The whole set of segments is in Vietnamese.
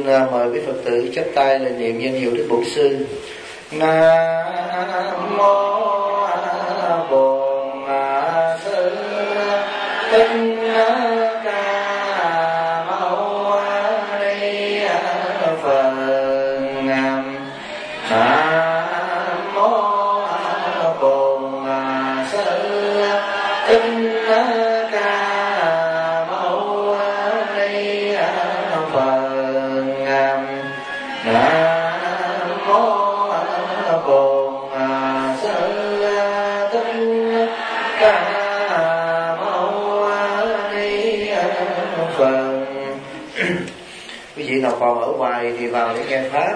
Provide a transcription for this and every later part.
mời quý Phật tử chắp tay là niệm danh hiệu Đức Bổn Sư. Nam mô Bổn Sư Thích Ca Mâu Ni Phật. Nam mô Bổn Sư Thích Ca Mâu Ni Phật. Nam mô Bổn Sư Thích Ca Mâu Ni Phật. Quý vị nào còn ở ngoài thì vào để nghe pháp.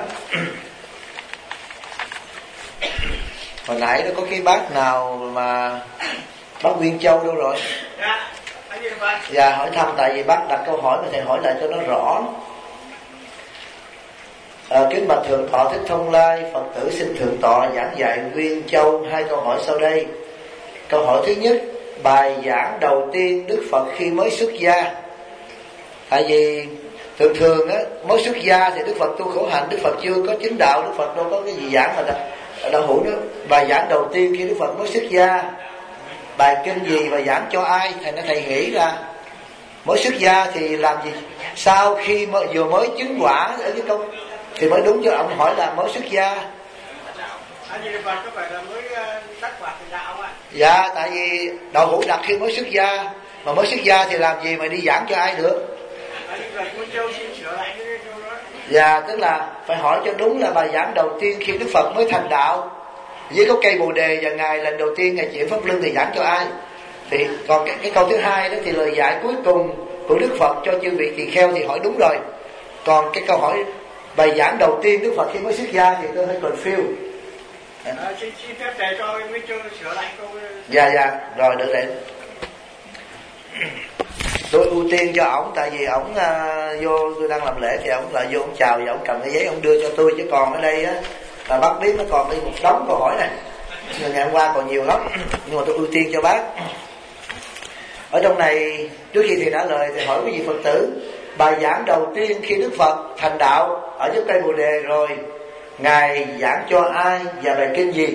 Hồi nãy nó có cái bác nào mà bác Nguyên Châu đâu rồi? Dạ, hỏi thăm, tại vì bác đặt câu hỏi mà thầy hỏi lại cho nó rõ. Kính bạch Thượng Tọa Thích Thông Lai, Phật tử xin Thượng Tọa giảng dạy Nguyên Châu hai câu hỏi sau đây. Câu hỏi thứ nhất, bài giảng đầu tiên Đức Phật khi mới xuất gia. Tại vì thường á, mới xuất gia thì Đức Phật tu khổ hạnh, Đức Phật chưa có chứng đạo, Đức Phật đâu có cái gì giảng mà đạo hữu nữa. Bài giảng đầu tiên khi Đức Phật mới xuất gia, bài kinh gì và giảng cho ai? Thầy nghĩ ra mới xuất gia thì làm gì? Sau khi vừa mới chứng quả ở cái câu thì mới đúng, cho ông hỏi là mới xuất gia. Dạ, tại vì đạo hữu đặt khi mới xuất gia, mà mới xuất gia thì làm gì mà đi giảng cho ai được? Dạ, tức là phải hỏi cho đúng là bài giảng đầu tiên khi Đức Phật mới thành đạo với có cây Bồ Đề, và Ngài lần đầu tiên Ngài chuyển Pháp Luân thì giảng cho ai? Thì còn cái câu thứ hai đó thì lời dạy cuối cùng của Đức Phật cho chư vị tỳ kheo thì hỏi đúng rồi. Còn cái câu hỏi bài giảng đầu tiên Đức Phật khi mới xuất gia thì tôi hơi confused. Xin phép thầy cho Nguyên Châu sửa lại câu. Dạ, rồi được đấy. Tôi ưu tiên cho ổng, tại vì ổng vô, tôi đang làm lễ thì ổng lại vô, ổng chào và ổng cầm cái giấy ổng đưa cho tôi, chứ còn ở đây á là bác biết nó còn đi một đống câu hỏi này. Ngày hôm qua còn nhiều lắm, nhưng mà tôi ưu tiên cho bác. Ở trong này, trước khi thầy trả lời thì hỏi quý vị Phật tử, bài giảng đầu tiên khi Đức Phật thành đạo ở dưới cây Bồ Đề rồi, Ngài giảng cho ai và bài kinh gì?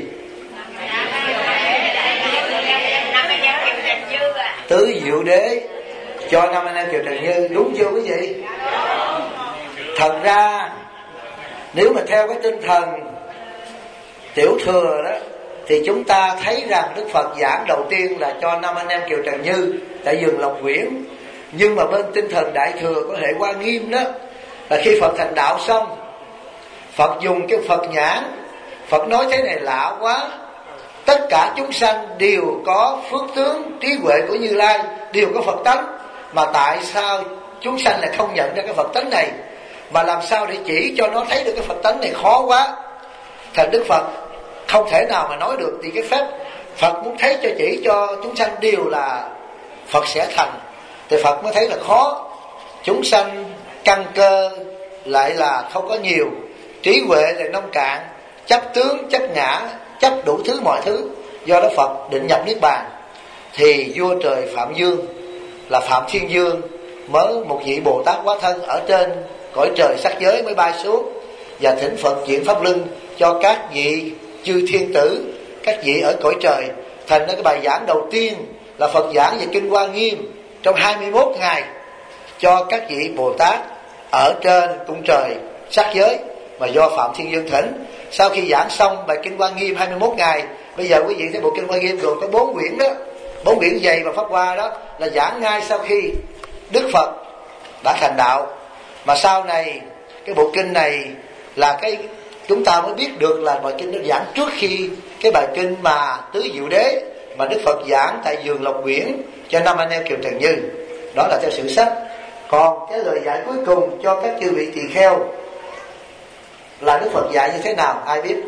Tứ Diệu Đế cho 5 anh em Kiều Trần Như, đúng chưa quý vị? Thật ra nếu mà theo cái tinh thần tiểu thừa đó thì chúng ta thấy rằng Đức Phật giảng đầu tiên là cho 5 anh em Kiều Trần Như tại vườn Lộc Quyển. Nhưng mà bên tinh thần đại thừa có hệ Hoa Nghiêm đó, là khi Phật thành đạo xong, Phật dùng cái Phật nhãn, Phật nói thế này lạ quá, tất cả chúng sanh đều có phước tướng trí huệ của Như Lai, đều có Phật tánh, mà tại sao chúng sanh lại không nhận ra cái Phật tánh này? Mà làm sao để chỉ cho nó thấy được cái Phật tánh này khó quá. Thành Đức Phật không thể nào mà nói được, thì cái phép Phật muốn thấy cho chỉ cho chúng sanh đều là Phật sẽ thành, thì Phật mới thấy là khó. Chúng sanh căn cơ lại là không có nhiều, trí huệ lại nông cạn, chấp tướng, chấp ngã, chấp đủ thứ mọi thứ. Do đó Phật định nhập Niết Bàn. Thì vua trời Phạm Dương là Phạm Thiên Dương mới một vị Bồ Tát hóa thân ở trên cõi trời sắc giới mới bay xuống và thỉnh Phật chuyển Pháp Luân cho các vị chư thiên tử, các vị ở cõi trời. Thành ra cái bài giảng đầu tiên là Phật giảng về kinh Hoa Nghiêm trong 21 ngày cho các vị Bồ Tát ở trên cung trời sắc giới, mà do Phạm Thiên Dương thỉnh. Sau khi giảng xong bài kinh Hoa Nghiêm 21 ngày, bây giờ quý vị thấy bộ kinh Hoa Nghiêm gồm có 4 quyển đó, 4 quyển dày và Pháp Hoa đó là giảng ngay sau khi Đức Phật đã thành đạo. Mà sau này cái bộ kinh này là cái chúng ta mới biết được là bài kinh nó giảng trước khi cái bài kinh mà Tứ Diệu Đế mà Đức Phật giảng tại vườn Lộc Quyển cho 5 anh em Kiều Trần Như. Đó là theo sử sách. Còn cái lời dạy cuối cùng cho các chư vị tỳ kheo là Đức Phật dạy như thế nào, ai biết?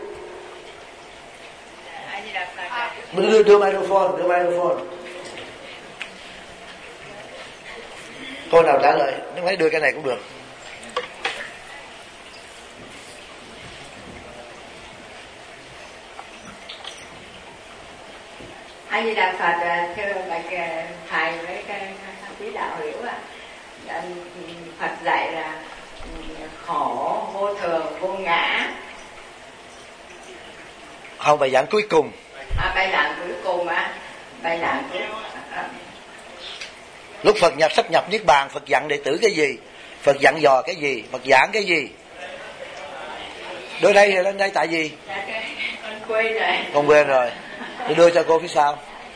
Đưa microphone. Cô nào trả lời, nếu phải đưa cái này cũng được. A Di Đà Phật, thưa bạch thầy với các quý đạo hiểu Phật dạy là khổ, vô thường, vô ngã. Không, bài giảng cuối cùng. Bài giảng cuối cùng á. Bài giảng cuối lúc Phật sắp nhập Niết Bàn, Phật dặn đệ tử cái gì? Phật dặn dò cái gì? Phật giảng cái gì? Đưa đây thì lên đây tại gì? con quên rồi. Con quên rồi. Tôi đưa cho cô phía sau.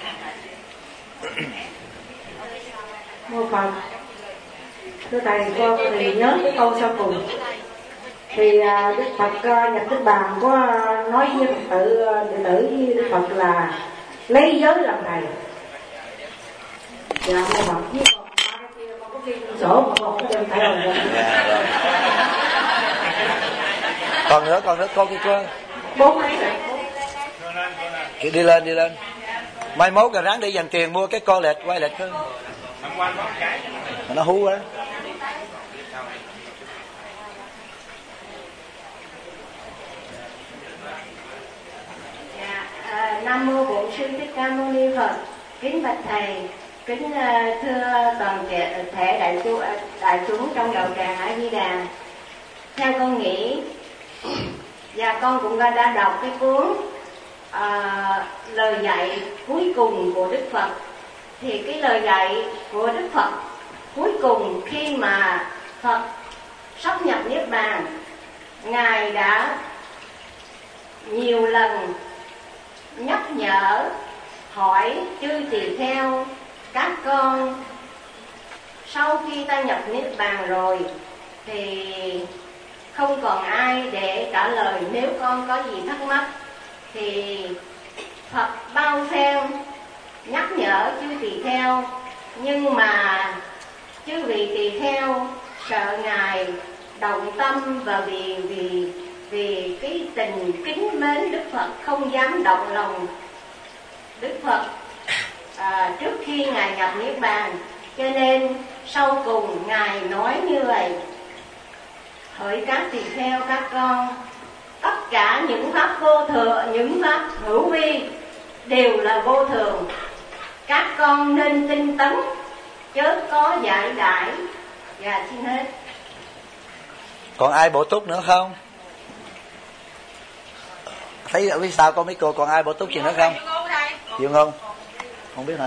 Mô Phật. Thưa thầy, con thì nhớ cái câu sau cùng. Thì Đức Phật nhập Niết Bàn có nói với đệ tử với Đức Phật là lấy giới làm thầy. Dạ mô Phật. Với con ba cái kia con có ghi sổ mà con không đem thầy rồi. Còn nữa cô kia cô. 4 mấy rồi. Đi lên. Mai mốt rồi ráng đi dành tiền mua cái co lệch quay lệch hơn. Nó hú quá. Nam mô Bổn Sư Thích Ca Mâu Ni Phật. Kính bạch thầy, kính thưa toàn thể đại chúng trong đạo tràng A Di Đà. Theo con nghĩ, và con cũng đã đọc cái cuốn lời dạy cuối cùng của Đức Phật. Thì cái lời dạy của Đức Phật cuối cùng khi mà Phật sắp nhập Niết Bàn, Ngài đã nhiều lần nhắc nhở hỏi chư tỳ kheo các con, sau khi ta nhập Niết Bàn rồi thì không còn ai để trả lời nếu con có gì thắc mắc. Thì Phật bao phen nhắc nhở chư tỳ kheo, nhưng mà chư vị tỳ kheo sợ Ngài động tâm, và vì cái tình kính mến Đức Phật không dám động lòng Đức Phật trước khi Ngài nhập Niết Bàn. Cho nên sau cùng Ngài nói như vậy: hỡi các tỳ kheo các con, tất cả những pháp vô thường, những pháp hữu vi đều là vô thường. Các con nên tinh tấn, chớ có giải đãi. Và xin hết. Còn ai bổ túc nữa không? Thấy ở phía sau có mấy cô còn ai bổ túc gì nữa không? Chịu không? Không biết hả?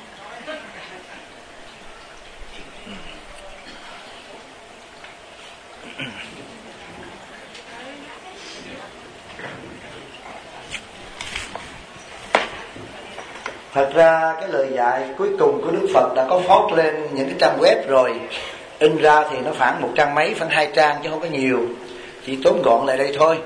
Thật ra cái lời dạy cuối cùng của Đức Phật đã có phót lên những cái trang web rồi. In ra thì nó khoảng 100 mấy, khoảng 2 trang chứ không có nhiều. Chỉ tóm gọn lại đây thôi.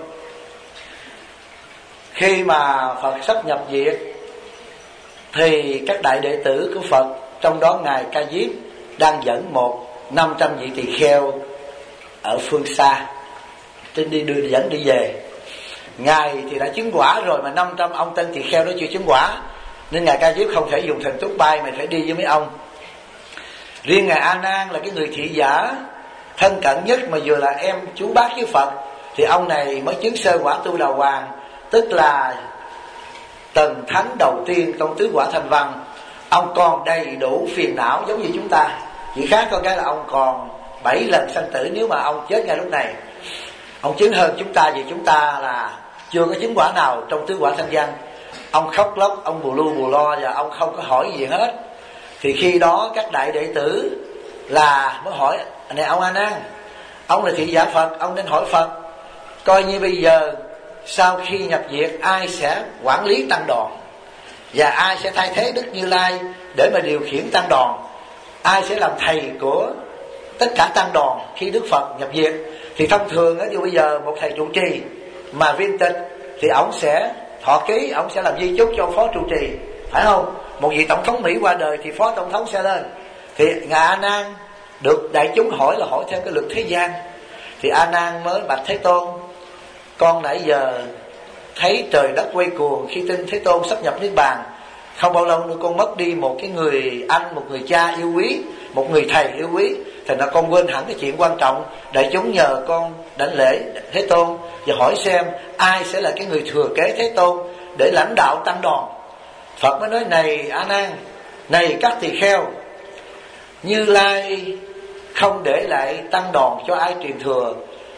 Khi mà Phật sắp nhập diệt thì các đại đệ tử của Phật, trong đó Ngài Ca Diếp đang dẫn 500 vị tỳ kheo ở phương xa dẫn đi về. Ngài thì đã chứng quả rồi, mà 500 ông tên tỳ kheo đó chưa chứng quả, nên Ngài Ca Diếp không thể dùng thần túc bay mà phải đi với mấy ông. Riêng Ngài A Nan là cái người thị giả thân cận nhất, mà vừa là em chú bác với Phật, thì ông này mới chứng sơ quả Tu Đà Hoàng, tức là tầng thánh đầu tiên trong tứ quả Thanh Văn. Ông còn đầy đủ phiền não giống như chúng ta, chỉ khác có cái là ông còn 7 lần sanh tử nếu mà ông chết ngay lúc này. Ông chứng hơn chúng ta vì chúng ta là chưa có chứng quả nào trong tứ quả Thanh Văn. Ông khóc lóc, ông bù lu bù lo và ông không có hỏi gì hết. Thì khi đó các đại đệ tử là mới hỏi: này ông A Nan, ông là thị giả Phật, ông nên hỏi Phật coi như bây giờ sau khi nhập diệt ai sẽ quản lý tăng đoàn, và ai sẽ thay thế Đức Như Lai để mà điều khiển tăng đoàn, ai sẽ làm thầy của tất cả tăng đoàn khi Đức Phật nhập diệt. Thì thông thường á, như bây giờ một thầy trụ trì mà viên tịch thì ổng sẽ thọ ký, ổng sẽ làm di chúc cho phó trụ trì, phải không? Một vị tổng thống Mỹ qua đời thì phó tổng thống sẽ lên. Thì Ngài A Nan được đại chúng hỏi là hỏi theo cái luật thế gian. Thì A Nan mới bạch Thế Tôn: con nãy giờ thấy trời đất quay cuồng khi tin Thế Tôn sắp nhập Niết Bàn. Không bao lâu nữa con mất đi một cái người anh, một người cha yêu quý, một người thầy yêu quý. Thành ra con quên hẳn cái chuyện quan trọng. Đại chúng nhờ con đảnh lễ Thế Tôn và hỏi xem ai sẽ là cái người thừa kế Thế Tôn để lãnh đạo tăng đoàn. Phật mới nói: này A Nan, này các tỳ kheo, Như Lai không để lại tăng đoàn cho ai truyền thừa,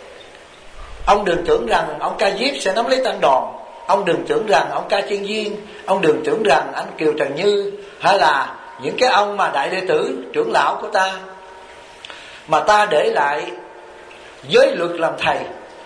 Ông đừng tưởng rằng ông Ca Diếp sẽ nắm lấy tăng đoàn, ông đừng tưởng rằng ông Ca Chiên Viên, ông đừng tưởng rằng anh Kiều Trần Như hay là những cái ông mà đại đệ tử trưởng lão của ta, mà ta để lại giới luật làm thầy.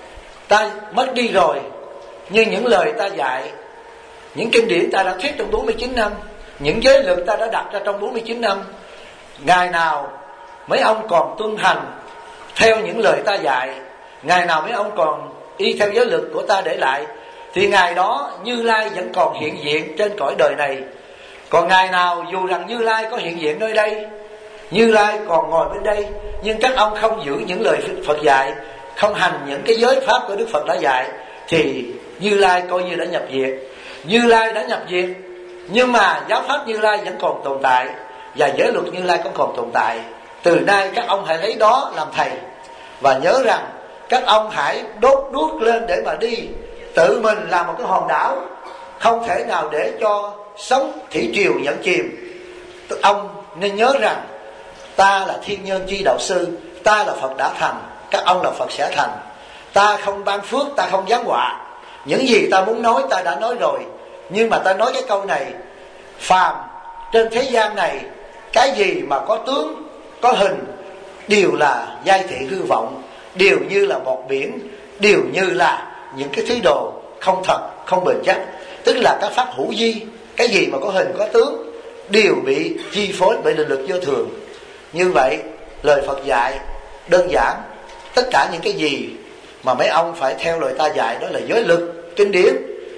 Ta mất đi rồi, nhưng những lời ta dạy, những kinh điển ta đã thuyết trong 49 năm, những giới luật ta đã đặt ra trong 49 năm, ngày nào mấy ông còn tuân hành theo những lời ta dạy, ngày nào mấy ông còn y theo giới luật của ta để lại, thì ngày đó Như Lai vẫn còn hiện diện trên cõi đời này. Còn ngày nào dù rằng Như Lai có hiện diện nơi đây, Như Lai còn ngồi bên đây, nhưng các ông không giữ những lời Phật dạy, không hành những cái giới pháp của Đức Phật đã dạy, thì Như Lai coi như đã nhập diệt. Như Lai đã nhập diệt, nhưng mà giáo pháp Như Lai vẫn còn tồn tại, và giới luật Như Lai cũng còn tồn tại. Từ nay các ông hãy lấy đó làm thầy, và nhớ rằng các ông hãy đốt đuốc lên để mà đi. Tự mình làm một cái hòn đảo, không thể nào để cho sóng thủy triều dẫn chìm. Ông nên nhớ rằng ta là thiên nhân chi đạo sư, ta là Phật đã thành, các ông là Phật sẽ thành. Ta không ban phước, ta không giáng họa. Những gì ta muốn nói ta đã nói rồi, nhưng mà ta nói cái câu này: phàm trên thế gian này, cái gì mà có tướng, có hình, đều là giai thị hư vọng, đều như là bọt biển, đều như là những cái thứ đồ không thật, không bền chắc. Tức là các pháp hữu vi, cái gì mà có hình, có tướng, đều bị chi phối bởi định lực vô thường. Như vậy lời Phật dạy đơn giản, tất cả những cái gì mà mấy ông phải theo lời ta dạy đó là giới luật, kinh điển,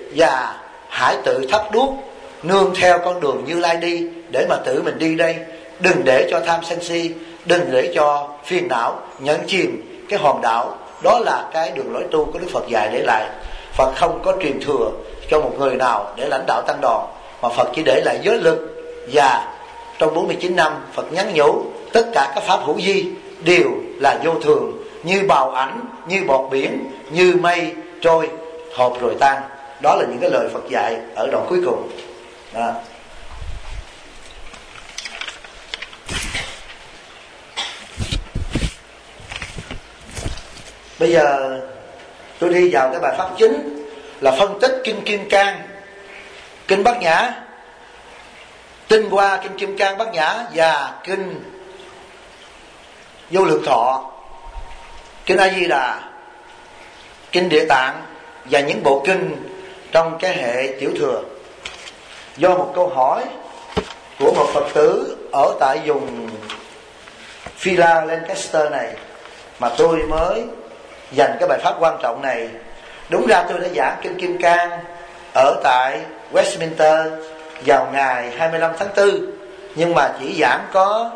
và hãy tự thắp đuốc nương theo con đường Như Lai đi, để mà tự mình đi đây. Đừng để cho tham sân si, đừng để cho phiền não nhấn chìm cái hòn đảo. Đó là cái đường lối tu của Đức Phật dạy để lại. Phật không có truyền thừa cho một người nào để lãnh đạo tăng đoàn, mà Phật chỉ để lại giới luật. Và trong 49 năm Phật nhắn nhủ tất cả các pháp hữu vi đều là vô thường, như bào ảnh, như bọt biển, như mây trôi, hộp rồi tan. Đó là những cái lời Phật dạy ở đoạn cuối cùng. Đó. Bây giờ tôi đi vào cái bài pháp chính là phân tích Kinh Kim Cang, Kinh Bát Nhã, tinh hoa Kinh Kim Cang Bát Nhã và Kinh Vô Lượng Thọ, Kinh A Di Đà, Kinh Địa Tạng và những bộ kinh trong cái hệ tiểu thừa. Do một câu hỏi của một Phật tử ở tại vùng Villa Lancaster này mà tôi mới dành cái bài pháp quan trọng này. Đúng ra tôi đã giảng Kinh Kim Cang ở tại Westminster vào ngày 25 tháng 4, nhưng mà chỉ giảng có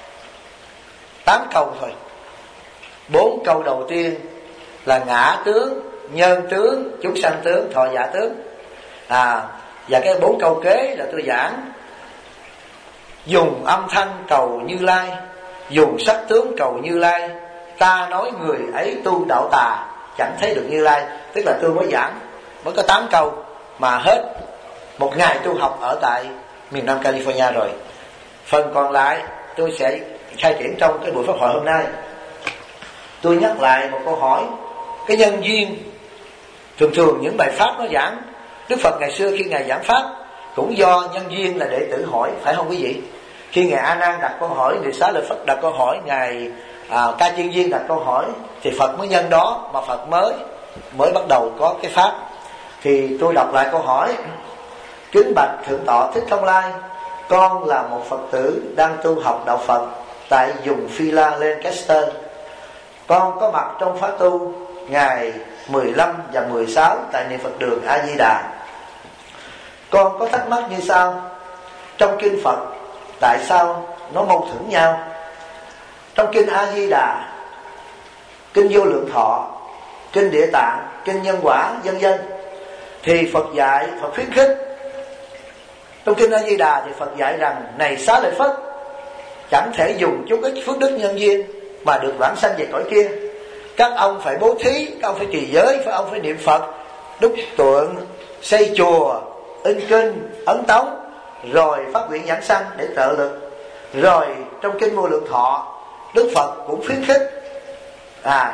8 câu thôi. 4 câu đầu tiên là ngã tướng, nhân tướng, chúng sanh tướng, thọ giả tướng. Và cái 4 câu kế là tôi giảng dùng âm thanh cầu Như Lai, dùng sắc tướng cầu Như Lai, ta nói người ấy tu đạo tà, chẳng thấy được Như Lai. Tức là tôi mới giảng mới có 8 câu mà hết một ngày tu học ở tại miền Nam California rồi. Phần còn lại tôi sẽ khai triển trong cái buổi pháp hội hôm nay. Tôi nhắc lại một câu hỏi, cái nhân duyên. Thường những bài pháp nó giảng, Đức Phật ngày xưa khi Ngài giảng pháp cũng do nhân duyên là đệ tử hỏi, phải không quý vị? Khi Ngài A Nan đặt câu hỏi, Người Xá Lợi Phất đặt câu hỏi, Ngài Ca Chiên Viên đặt câu hỏi, thì Phật mới nhân đó mà Phật mới bắt đầu có cái pháp. Thì tôi đọc lại câu hỏi: kính bạch Thượng tọa Thích Thông Lai, con là một Phật tử đang tu học đạo Phật tại vùng Villa Lancaster. Con có mặt trong khóa tu ngày 15 và 16 tại niệm Phật đường A Di Đà. Con có thắc mắc như sau: trong kinh Phật tại sao nó mâu thuẫn nhau? Trong kinh A Di Đà, kinh Vô Lượng Thọ, kinh Địa Tạng, kinh Nhân Quả, vân vân, thì Phật dạy, Phật khuyến khích. Trong kinh A Di Đà thì Phật dạy rằng: này Xá Lợi Phất, chẳng thể dùng chút ít phước đức nhân duyên mà được vãng sanh về cõi kia. Các ông phải bố thí, các ông phải trì giới, các ông phải niệm Phật, đúc tượng, xây chùa, in kinh, ấn tống, rồi phát nguyện giảng sanh để trợ lực. Rồi trong kinh Vô Lượng Thọ, Đức Phật cũng khuyến khích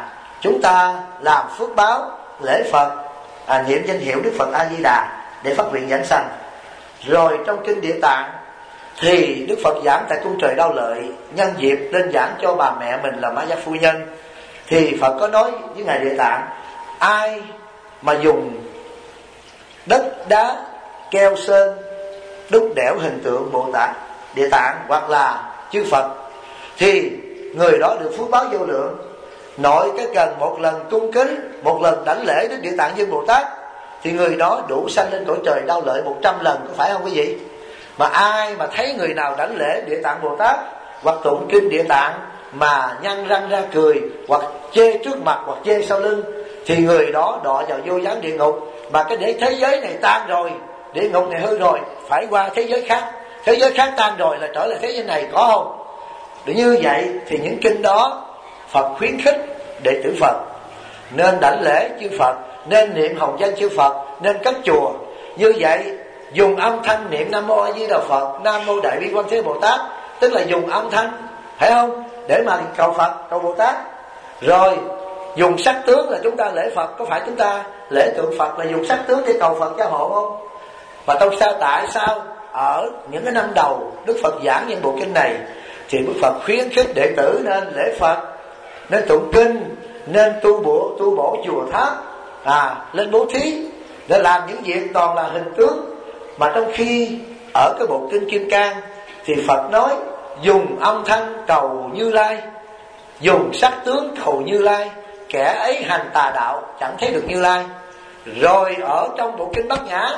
chúng ta làm phước báo lễ Phật, niệm danh hiệu Đức Phật A Di Đà để phát nguyện giảng sanh. Rồi trong kinh Địa Tạng thì Đức Phật giảng tại cung trời Đao Lợi, nhân dịp lên giảng cho bà mẹ mình là Mã Gia Phu Nhân, thì Phật có nói với ngài Địa Tạng: ai mà dùng đất đá keo sơn đúc đẽo hình tượng Bồ Tát Địa Tạng hoặc là chư Phật thì người đó được phước báo vô lượng. Nội cái cần một lần cung kính, một lần đảnh lễ đến Địa Tạng Dương Bồ Tát thì người đó đủ sanh lên cõi trời Đao Lợi 100 lần, có phải không quý vị? Mà ai mà thấy người nào đảnh lễ Địa Tạng Bồ Tát hoặc tụng kinh Địa Tạng mà nhăn răng ra cười, hoặc chê trước mặt hoặc chê sau lưng, thì người đó đọa vào vô gián địa ngục. Mà cái để thế giới này tan rồi, địa ngục này hư rồi, phải qua thế giới khác. Thế giới khác tan rồi là trở lại thế giới này, có không? Để như vậy thì những kinh đó Phật khuyến khích đệ tử Phật nên đảnh lễ chư Phật, nên niệm hồng danh chư Phật, nên cất chùa. Như vậy dùng âm thanh niệm Nam Mô A Di Đà Phật, Nam Mô Đại Bi Quan Thế Bồ Tát, tức là dùng âm thanh, phải không, để mà cầu Phật, cầu Bồ Tát. Rồi dùng sắc tướng là chúng ta lễ Phật, có phải chúng ta lễ tượng Phật là dùng sắc tướng để cầu Phật gia hộ không? Và tại sao ở những cái năm đầu Đức Phật giảng những bộ kinh này thì Đức Phật khuyến khích đệ tử nên lễ Phật, nên tụng kinh, nên tu bổ chùa tháp, lên bố thí, để làm những việc toàn là hình tướng. Mà trong khi ở cái bộ kinh Kim Cang thì Phật nói dùng âm thanh cầu Như Lai, dùng sắc tướng cầu Như Lai, kẻ ấy hành tà đạo chẳng thấy được Như Lai. Rồi ở trong bộ kinh Bát Nhã,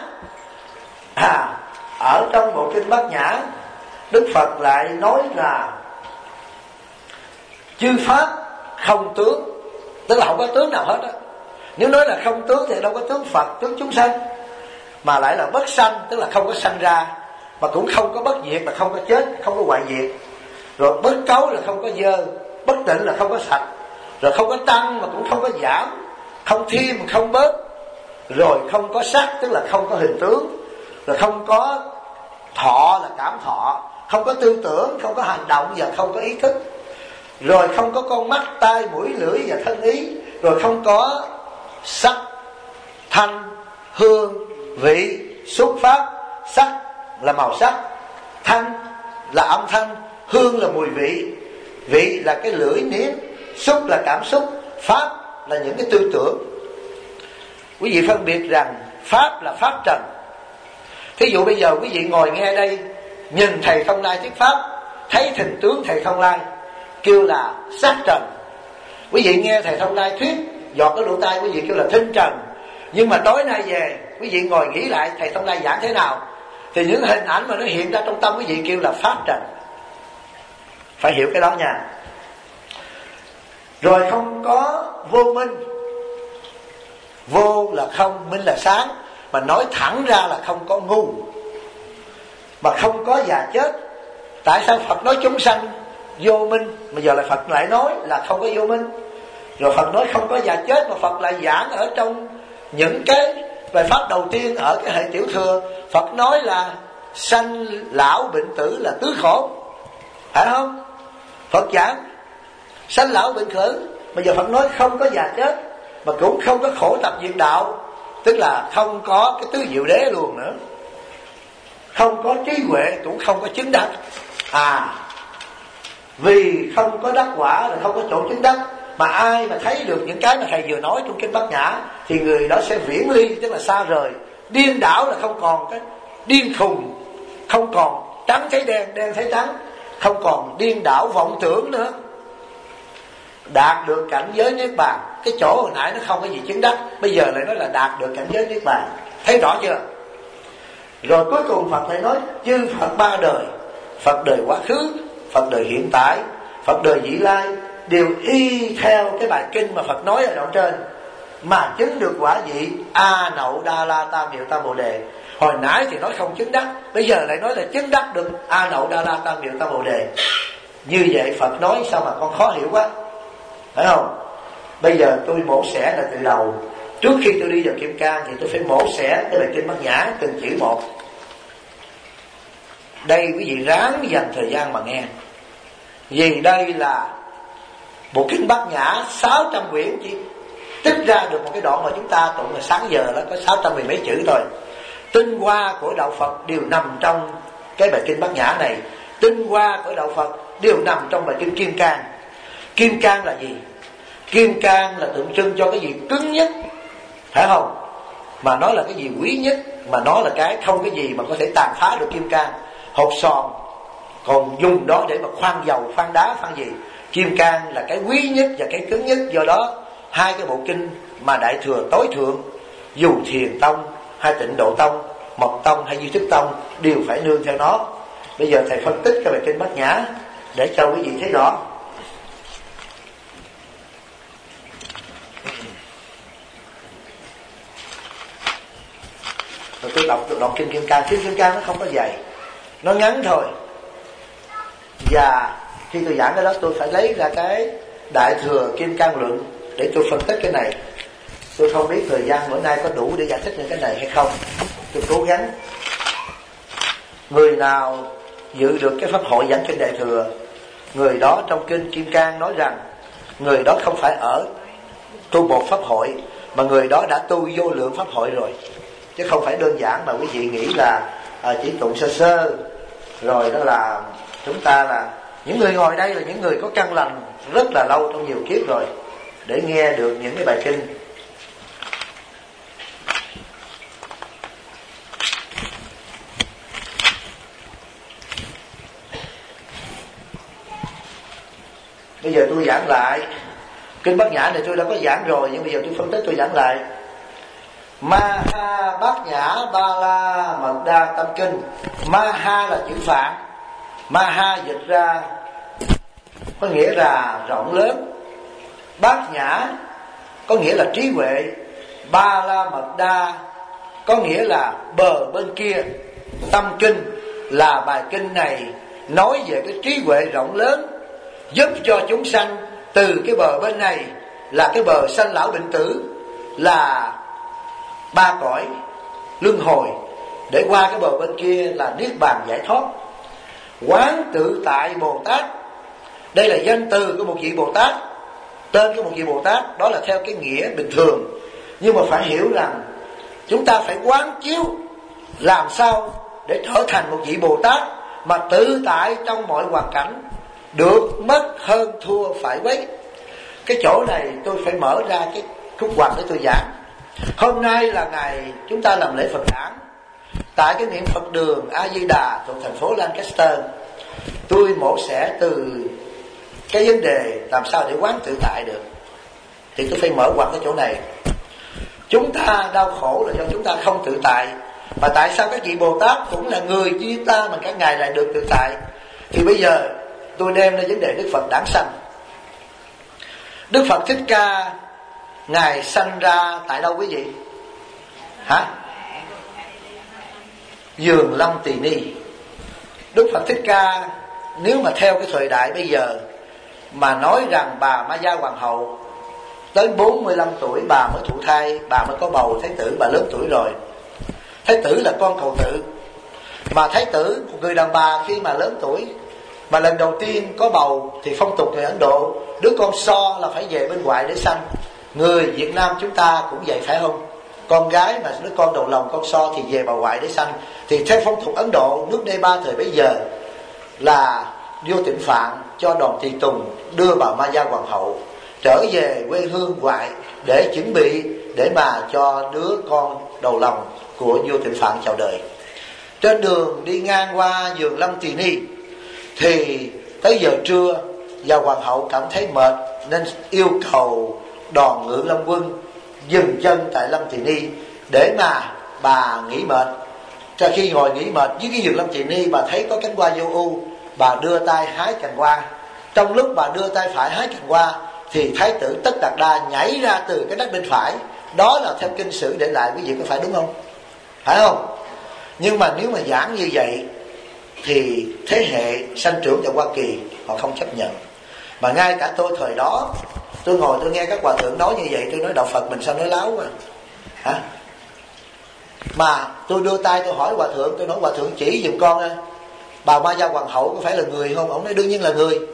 ở trong bộ kinh Bát Nhã, Đức Phật lại nói là chư pháp không tướng, tức là không có tướng nào hết á. Nếu nói là không tướng thì đâu có tướng Phật, tướng chúng sanh, mà lại là bất sanh, tức là không có sanh ra, mà cũng không có bất diệt là không có chết, không có hoại diệt. Rồi bất cấu là không có dơ, bất tịnh là không có sạch, rồi không có tăng mà cũng không có giảm, không thêm không bớt, rồi không có sắc, tức là không có hình tướng, rồi không có thọ là cảm thọ, không có tư tưởng, không có hành động và không có ý thức, rồi không có con mắt, tai, mũi, lưỡi và thân ý, rồi không có sắc, thanh, hương, vị, xúc pháp. Sắc là màu sắc, thanh là âm thanh, hương là mùi vị, vị là cái lưỡi nếm, xúc là cảm xúc, pháp là những cái tư tưởng. Quý vị phân biệt rằng pháp là pháp trần. Thí dụ bây giờ quý vị ngồi nghe đây, nhìn thầy Thông Lai thuyết pháp, thấy hình tướng thầy Thông Lai, kêu là sắc trần. Quý vị nghe thầy Thông Lai thuyết, giọt cái lỗ tai quý vị kêu là thinh trần. Nhưng mà tối nay về, quý vị ngồi nghĩ lại thầy Thông Lai giảng thế nào, thì những hình ảnh mà nó hiện ra trong tâm quý vị kêu là pháp trần. Phải hiểu cái đó nha. Rồi không có vô minh. Vô là không, minh là sáng, mà nói thẳng ra là không có ngu, mà không có già chết. Tại sao Phật nói chúng sanh vô minh, mà giờ là Phật lại nói là không có vô minh? Rồi Phật nói không có già chết, mà Phật lại giảng ở trong những cái bài pháp đầu tiên ở cái hệ tiểu thừa, Phật nói là sanh lão bệnh tử là tứ khổ, phải không? Phật giảng sanh lão bệnh tử, bây giờ Phật nói không có già chết, mà cũng không có khổ tập diệt đạo, tức là không có cái tứ diệu đế luôn nữa, không có trí huệ, cũng không có chứng đắc. Vì không có đắc quả là không có chỗ chứng đắc. Mà ai mà thấy được những cái mà thầy vừa nói trong kinh Bát Nhã thì người đó sẽ viễn ly, tức là xa rời. Điên đảo là không còn cái điên khùng, không còn trắng thấy đen, đen thấy trắng, không còn điên đảo vọng tưởng nữa. Đạt được cảnh giới Niết Bàn. Cái chỗ hồi nãy nó không có gì chứng đắc, bây giờ lại nói là đạt được cảnh giới Niết Bàn. Thấy rõ chưa? Rồi cuối cùng Phật lại nói chư Phật ba đời, Phật đời quá khứ, Phật đời hiện tại, Phật đời vị lai, đều y theo cái bài kinh mà Phật nói ở đoạn trên mà chứng được quả vị A Nậu Đa La Tam Miệu Tam Bồ Đề. Hồi nãy thì nói không chứng đắc, bây giờ lại nói là chứng đắc được A Nậu Đa La Tam Miệu Tam Bồ Đề. Như vậy Phật nói sao mà con khó hiểu quá, phải không? Bây giờ tôi mổ xẻ là từ đầu. Trước khi tôi đi vào Kim Cang thì tôi phải mổ xẻ cái bài kinh Bát Nhã từng chữ một. Đây quý vị ráng dành thời gian mà nghe, vì đây là Bộ kinh Bát Nhã 600 quyển chỉ tích ra được một cái đoạn mà chúng ta tụng là sáng giờ đó, có 610 mấy chữ thôi. Tinh hoa của đạo Phật đều nằm trong cái bài kinh Bát Nhã này. Tinh hoa của đạo Phật đều nằm trong bài kinh Kim Cang. Kim Cang là gì? Kim Cang là tượng trưng cho cái gì cứng nhất, phải không? Mà nó là cái gì quý nhất, mà nó là cái không cái gì mà có thể tàn phá được Kim Cang. Hột sòn còn dùng đó để mà khoan dầu, khoan đá, khoan gì. Kim Cang là cái quý nhất và cái cứng nhất. Do đó hai cái bộ kinh mà Đại Thừa tối thượng, dù Thiền Tông hay Tịnh Độ Tông, Mật Tông hay Duy Thức Tông đều phải nương theo nó. Bây giờ thầy phân tích cái bài kinh Bát Nhã để cho quý vị thấy rõ. Rồi tôi đọc đoạn kinh Kim Cang. Kinh Kim Cang nó không có dày, nó ngắn thôi. Và khi tôi giảng cái đó tôi phải lấy ra cái Đại Thừa Kim Cang Luận để tôi phân tích cái này. Tôi không biết thời gian bữa nay có đủ để giải thích những cái này hay không. Tôi cố gắng. Người nào dự được cái pháp hội giảng kinh Đại Thừa, người đó trong kinh Kim Cang nói rằng người đó không phải ở tu một pháp hội, mà người đó đã tu vô lượng pháp hội rồi, chứ không phải đơn giản mà quý vị nghĩ là chỉ tụng sơ sơ rồi đó là chúng ta là những người ngồi đây là những người có căn lành rất là lâu trong nhiều kiếp rồi để nghe được những cái bài kinh. Bây giờ tôi giảng lại kinh Bát Nhã này, tôi đã có giảng rồi nhưng bây giờ tôi phân tích, tôi giảng lại. Maha Bát Nhã Ba La Mật Đa Tâm Kinh. Maha là chữ Phạn. Maha dịch ra có nghĩa là rộng lớn. Bát Nhã có nghĩa là trí huệ. Ba La Mật Đa có nghĩa là bờ bên kia. Tâm Kinh là bài kinh này nói về cái trí huệ rộng lớn, giúp cho chúng sanh từ cái bờ bên này là cái bờ sanh lão bệnh tử, là ba cõi luân hồi, để qua cái bờ bên kia là niết bàn giải thoát. Quán tự tại Bồ Tát, đây là danh từ của một vị Bồ Tát, tên của một vị Bồ Tát, đó là theo cái nghĩa bình thường. Nhưng mà phải hiểu rằng chúng ta phải quán chiếu làm sao để trở thành một vị Bồ Tát mà tự tại trong mọi hoàn cảnh, được mất hơn thua phải quấy. Cái chỗ này tôi phải mở ra cái khúc ngoặt để tôi giảng. Hôm nay là ngày chúng ta làm lễ Phật đản tại cái niệm Phật đường A Di Đà thuộc thành phố Lancaster. Tôi mổ xẻ từ cái vấn đề làm sao để quán tự tại được, thì tôi phải mở ngoặt cái chỗ này. Chúng ta đau khổ là do chúng ta không tự tại. Mà tại sao các vị Bồ Tát cũng là người như chúng ta mà các ngài lại được tự tại? Thì bây giờ tôi đem lên vấn đề Đức Phật đản sanh. Đức Phật Thích Ca ngài sanh ra tại đâu quý vị? Hả? Vườn Lâm Tỳ Ni. Đức Phật Thích Ca nếu mà theo cái thời đại bây giờ mà nói rằng bà Ma Gia Hoàng hậu tới 45 tuổi bà mới thụ thai, bà mới có bầu thái tử, bà lớn tuổi rồi. Thái tử là con cầu tự, mà thái tử một người đàn bà khi mà lớn tuổi mà lần đầu tiên có bầu thì phong tục người Ấn Độ đứa con so là phải về bên ngoại để sanh. Người Việt Nam chúng ta cũng vậy phải không? Con gái mà đứa con đầu lòng con so thì về bà ngoại để sanh. Thì theo phong tục Ấn Độ nước Nepal thời bấy giờ là Vua Tịnh Phạn cho Đoàn Tùy Tùng đưa bà Ma Gia Hoàng hậu trở về quê hương ngoại để chuẩn bị để mà cho đứa con đầu lòng của vua Tịnh Phạn chào đời. Trên đường đi ngang qua vườn Lâm Tỳ Ni thì tới giờ trưa và hoàng hậu cảm thấy mệt nên yêu cầu đoàn ngự lâm quân dừng chân tại Lâm Tỳ Ni để mà bà nghỉ mệt. Cho khi ngồi nghỉ mệt dưới cái vườn Lâm Tỳ Ni, bà thấy có cánh hoa vô ưu, bà đưa tay hái cành hoa. Trong lúc bà đưa tay phải hái cành hoa thì thái tử Tất Đạt Đa nhảy ra từ cái đất bên phải. Đó là theo kinh sử để lại, quý vị có phải đúng không? Phải không? Nhưng mà nếu mà giảng như vậy thì thế hệ sanh trưởng tại Hoa Kỳ họ không chấp nhận. Mà ngay cả tôi thời đó, tôi ngồi tôi nghe các hòa thượng nói như vậy, tôi nói đạo Phật mình sao nói láo quá hả? Mà tôi đưa tay tôi hỏi hòa thượng, tôi nói hòa thượng chỉ giùm con bà Ma Gia Hoàng hậu có phải là người không? Ông nói đương nhiên là người.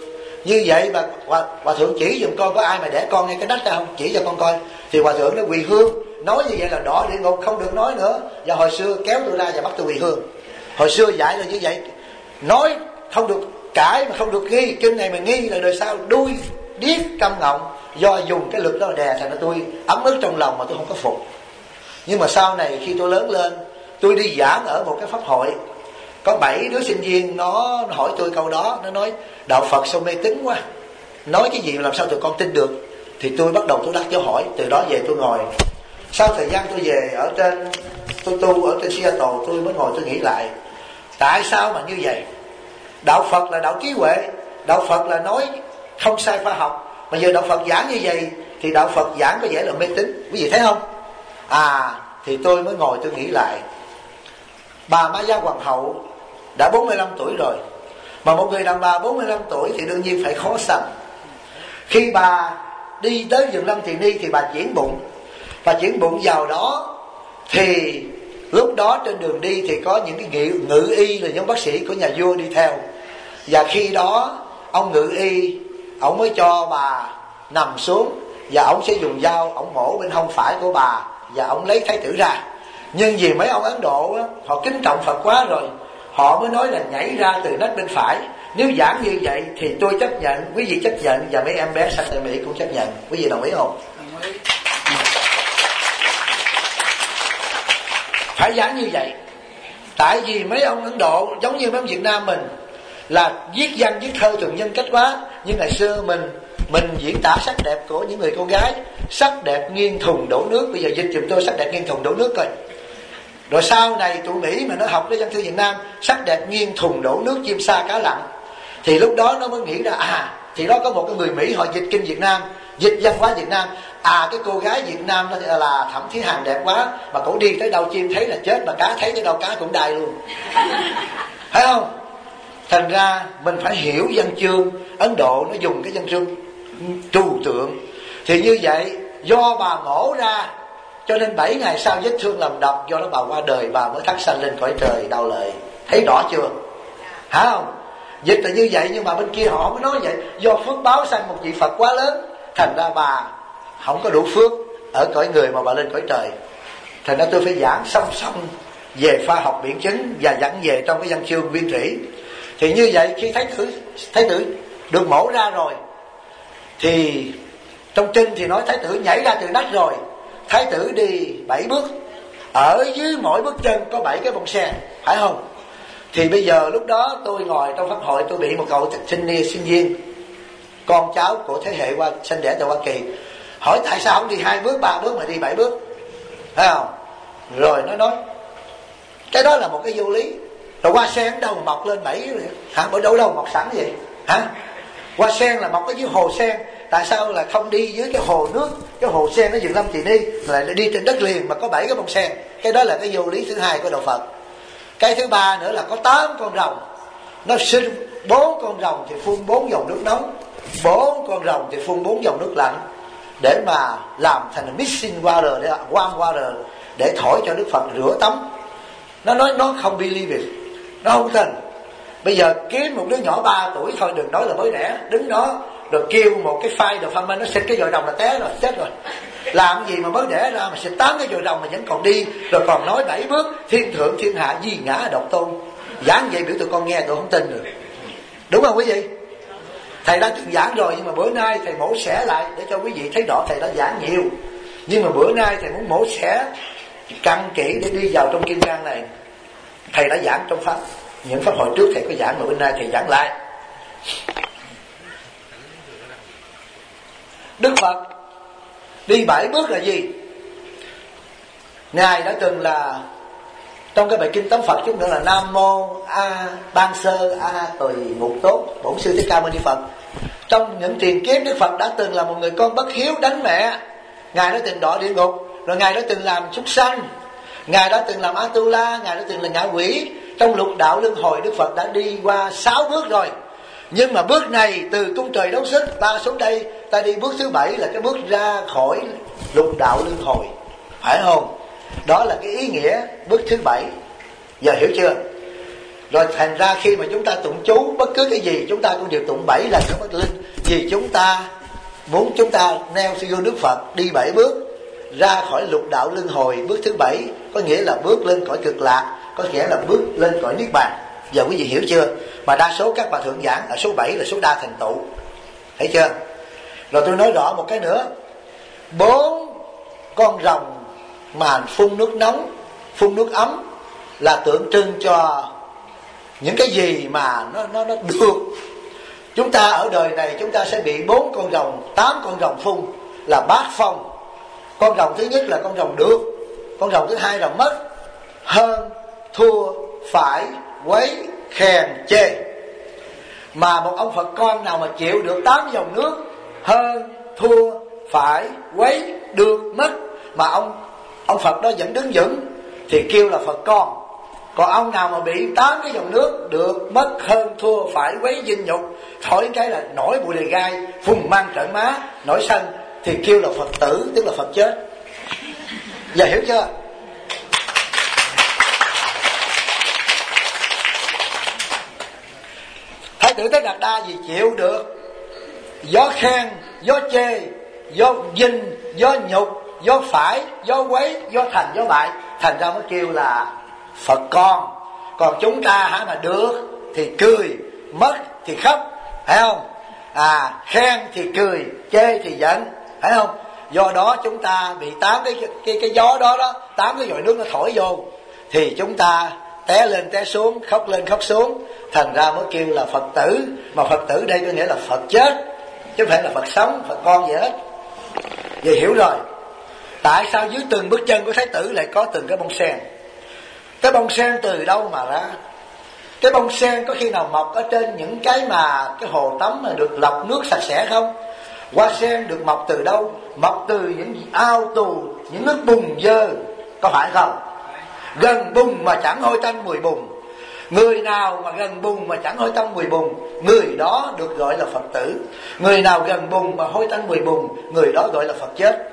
Như vậy mà hòa thượng chỉ giùm con có ai mà đẻ con ngay cái nách ra không? Chỉ cho con coi. Thì hòa thượng nó quỳ hương. Nói như vậy là đỏ địa ngục, không được nói nữa. Và hồi xưa kéo tôi ra và bắt tôi quỳ hương. Hồi xưa dạy là như vậy. Nói không được cãi mà không được nghi. Kinh này mà nghi là đời sau đuôi điếc câm ngọng. Do dùng cái lực đó đè thành ra tôi ấm ức trong lòng mà tôi không có phục. Nhưng mà sau này khi tôi lớn lên, tôi đi giảng ở một cái pháp hội, có 7 đứa sinh viên nó hỏi tôi câu đó. Nó nói đạo Phật sao mê tín quá, nói cái gì mà làm sao tụi con tin được. Thì tôi bắt đầu tôi đặt dấu hỏi. Từ đó về tôi ngồi. Sau thời gian tôi về ở trên, tôi tu ở trên Seattle, tôi mới ngồi tôi nghĩ lại tại sao mà như vậy. Đạo Phật là đạo trí huệ, đạo Phật là nói không sai khoa học, mà giờ đạo Phật giảng như vậy thì đạo Phật giảng có vẻ là mê tín. Quý vị thấy không? Thì tôi mới ngồi tôi nghĩ lại. Bà Ma Gia Hoàng hậu đã 45 tuổi rồi, mà một người đàn bà 45 tuổi thì đương nhiên phải khó sanh. Khi bà đi tới vườn Lâm Tỳ Ni thì bà chuyển bụng. Bà chuyển bụng vào đó thì lúc đó trên đường đi thì có những cái ngự y là những bác sĩ của nhà vua đi theo. Và khi đó ông ngự y, ông mới cho bà nằm xuống và ông sẽ dùng dao, ông mổ bên hông phải của bà và ông lấy thái tử ra. Nhưng vì mấy ông Ấn Độ á, họ kính trọng Phật quá rồi, họ mới nói là nhảy ra từ nách bên phải. Nếu giảng như vậy thì tôi chấp nhận, quý vị chấp nhận, và mấy em bé sanh tại Mỹ cũng chấp nhận. Quý vị đồng ý không? Đồng ý. Phải giảng như vậy. Tại vì mấy ông Ấn Độ giống như mấy ông Việt Nam mình là viết văn viết thơ thường nhân cách quá. Nhưng ngày xưa mình diễn tả sắc đẹp của những người cô gái, sắc đẹp nghiêng thùng đổ nước. Bây giờ dịch giùm tôi sắc đẹp nghiêng thùng đổ nước coi. Rồi sau này tụi Mỹ mà nó học cái văn thư Việt Nam, sắc đẹp nghiêng thùng đổ nước chim sa cá lặn. Thì lúc đó nó mới nghĩ ra thì đó có một cái người Mỹ họ dịch kinh Việt Nam, dịch văn hóa Việt Nam. Cái cô gái Việt Nam đó là Thẩm Thí Hằng đẹp quá, mà cổ đi tới đâu chim thấy là chết, mà cá thấy tới đâu cá cũng đài luôn. Thấy không? Thành ra mình phải hiểu văn chương. Ấn Độ nó dùng cái văn chương trừu tượng. Thì như vậy do bà mổ ra cho nên 7 ngày sau vết thương làm độc, do đó bà qua đời, bà mới thác sanh lên cõi trời đạo lợi. Thấy rõ chưa? Hả không? Dịch là như vậy, nhưng mà bên kia họ mới nói vậy. Do phước báo sanh một vị Phật quá lớn, thành ra bà không có đủ phước ở cõi người mà bà lên cõi trời. Thành ra tôi phải giảng song song về khoa học biện chứng và dẫn về trong cái văn chương viên trĩ. Thì như vậy khi thái tử được mổ ra rồi thì trong kinh thì nói thái tử nhảy ra từ nách rồi. Thái tử đi 7 bước, ở dưới mỗi bước chân có 7 cái bông sen, phải không? Thì bây giờ lúc đó tôi ngồi trong pháp hội, tôi bị một cậu sinh viên con cháu của thế hệ sinh đẻ tại Hoa Kỳ hỏi tại sao không đi 2 bước 3 bước mà đi 7 bước, phải không? Rồi nó nói cái đó là một cái vô lý. Rồi hoa sen đâu mà mọc lên 7 hả? Bởi đâu mọc sẵn vậy hả? Hoa sen là mọc ở dưới hồ sen, tại sao là không đi dưới cái hồ nước, cái hồ sen nó Vườn Lâm Tỳ Ni, lại đi trên đất liền mà có 7 cái bông sen? Cái đó là cái vô lý thứ hai của đạo Phật. Cái thứ ba nữa là có 8 con rồng, nó sinh 4 con rồng thì phun 4 dòng nước nóng, 4 con rồng thì phun 4 dòng nước lạnh, để mà làm thành mixing water, để warm water, để thổi cho Đức Phật rửa tắm. Nó nói nó không believe it, nó không tin. Bây giờ kiếm một đứa nhỏ 3 tuổi thôi, đừng nói là mới đẻ, đứng đó rồi kêu một cái phai đồ pha nó xịt cái vòi rồng là té rồi, chết rồi. Làm gì mà mới đẻ ra mà xịt 8 cái vòi rồng mà vẫn còn đi, rồi còn nói 7 bước thiên thượng thiên hạ duy ngã độc tôn. Giảng vậy biểu tụi con nghe tụi không tin được, đúng không quý vị? Thầy đã từng giảng rồi, nhưng mà bữa nay thầy mổ xẻ lại để cho quý vị thấy rõ. Thầy đã giảng nhiều, nhưng mà bữa nay thầy muốn mổ xẻ cặn kỹ để đi vào trong kim cang này. Thầy đã giảng trong pháp, những pháp hội trước thầy có giảng, mà bên nay thầy giảng lại. Đức Phật đi 7 bước là gì? Ngài đã từng là trong cái bài kinh tấm Phật chúng nữa là Nam Mô A Ban Sơ A Tùy Ngục Tốt Bổn Sư Thích Ca Mâu Ni Phật. Trong những tiền kiếp Đức Phật đã từng là một người con bất hiếu đánh mẹ. Ngài đã từng đọa địa ngục, rồi Ngài đã từng làm súc sanh, Ngài đã từng làm Atula, Ngài đã từng là ngạ quỷ. Trong lục đạo luân hồi Đức Phật đã đi qua 6 bước rồi. Nhưng mà bước này từ cung trời đấu sức ta xuống đây, ta đi bước thứ 7 là cái bước ra khỏi lục đạo luân hồi, phải không? Đó là cái ý nghĩa bước thứ 7. Giờ hiểu chưa? Rồi thành ra khi mà chúng ta tụng chú bất cứ cái gì, chúng ta cũng đều tụng 7 lần cho Bắc Linh. Vì chúng ta muốn chúng ta neo vô Đức Phật, đi 7 bước ra khỏi lục đạo luân hồi. Bước thứ 7 có nghĩa là bước lên cõi cực lạc, có nghĩa là bước lên cõi niết bàn. Giờ quý vị hiểu chưa? Mà đa số các bà thượng giảng ở số 7 là số đa thành tựu. Thấy chưa? Rồi tôi nói rõ một cái nữa. 4 con rồng mà phun nước nóng, phun nước ấm là tượng trưng cho những cái gì mà nó được. Chúng ta ở đời này chúng ta sẽ bị 4 con rồng, 8 con rồng phun là bát phong. Con rồng thứ nhất là con rồng được, con rồng thứ hai là mất, hơn, thua, phải, quấy, khen, chê. Mà một ông Phật con nào mà chịu được 8 dòng nước hơn, thua, phải, quấy, được, mất, mà ông Phật đó vẫn đứng vững thì kêu là Phật con. Còn ông nào mà bị 8 cái dòng nước được, mất, hơn, thua, phải, quấy, dinh nhục, thổi cái là nổi bụi lề gai, phùng mang trợn má, nổi sân, thì kêu là Phật tử, tức là Phật chết. Giờ hiểu chưa? Thái tử Tất Đạt Đa vì chịu được gió khen, gió chê, gió vinh, gió nhục, gió phải, gió quấy, gió thành, gió bại, thành ra mới kêu là Phật con. Còn chúng ta mà được thì cười, mất thì khóc, phải không? Khen thì cười, chê thì giận, phải không? Do đó chúng ta bị 8 cái gió đó, 8 cái vòi nước nó thổi vô thì chúng ta té lên té xuống, khóc lên khóc xuống, thành ra mới kêu là Phật tử. Mà Phật tử đây có nghĩa là Phật chết, chứ không phải là Phật sống, Phật con gì hết. Vậy hiểu rồi. Tại sao dưới từng bước chân của Thái tử lại có từng cái bông sen? Cái bông sen từ đâu mà ra? Cái bông sen có khi nào mọc ở trên những cái hồ tắm mà được lọc nước sạch sẽ không? Hoa sen được mọc từ đâu? Mọc từ những ao tù, những nước bùn dơ, có phải không? Gần bùn mà chẳng hôi tanh mùi bùn. Người nào mà gần bùn mà chẳng hôi tanh mùi bùn, người đó được gọi là Phật tử. Người nào gần bùn mà hôi tanh mùi bùn, người đó gọi là Phật chết.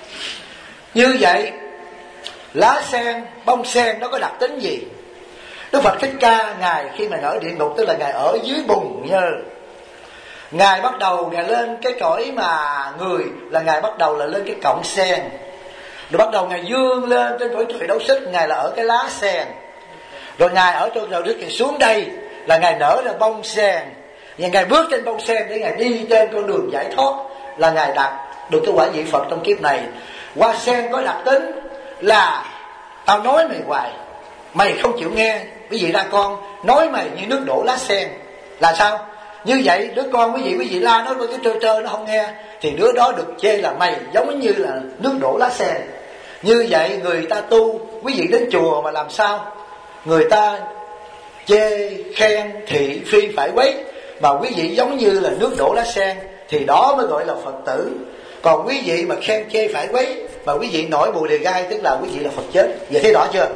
Như vậy, lá sen, bông sen nó có đặc tính gì? Đức Phật Thích Ca, Ngài khi mà ở địa ngục, tức là Ngài ở dưới bùn nhơ. Ngài bắt đầu Ngài lên cái cõi mà người là Ngài bắt đầu là lên cái cọng sen. Rồi bắt đầu Ngài vươn lên trên cõi trời đấu sức, Ngài là ở cái lá sen. Rồi Ngài ở trong đầu Đức Ngài xuống đây là Ngài nở ra bông sen. Và Ngài bước trên bông sen để Ngài đi trên con đường giải thoát, là Ngài đạt được cái quả vị Phật trong kiếp này. Hoa sen có đặc tính là tao nói mày hoài, mày không chịu nghe. Quý vị ra con nói mày như nước đổ lá sen là sao? Như vậy đứa con quý vị la nó cái trơ trơ nó không nghe, thì đứa đó được chê là mày giống như là nước đổ lá sen. Như vậy người ta tu, quý vị đến chùa mà làm sao người ta chê khen thị phi phải quấy, mà quý vị giống như là nước đổ lá sen, thì đó mới gọi là Phật tử. Còn quý vị mà khen chê phải quấy mà quý vị nổi bùi đề gai, tức là quý vị là Phật chết. Vậy thấy rõ chưa?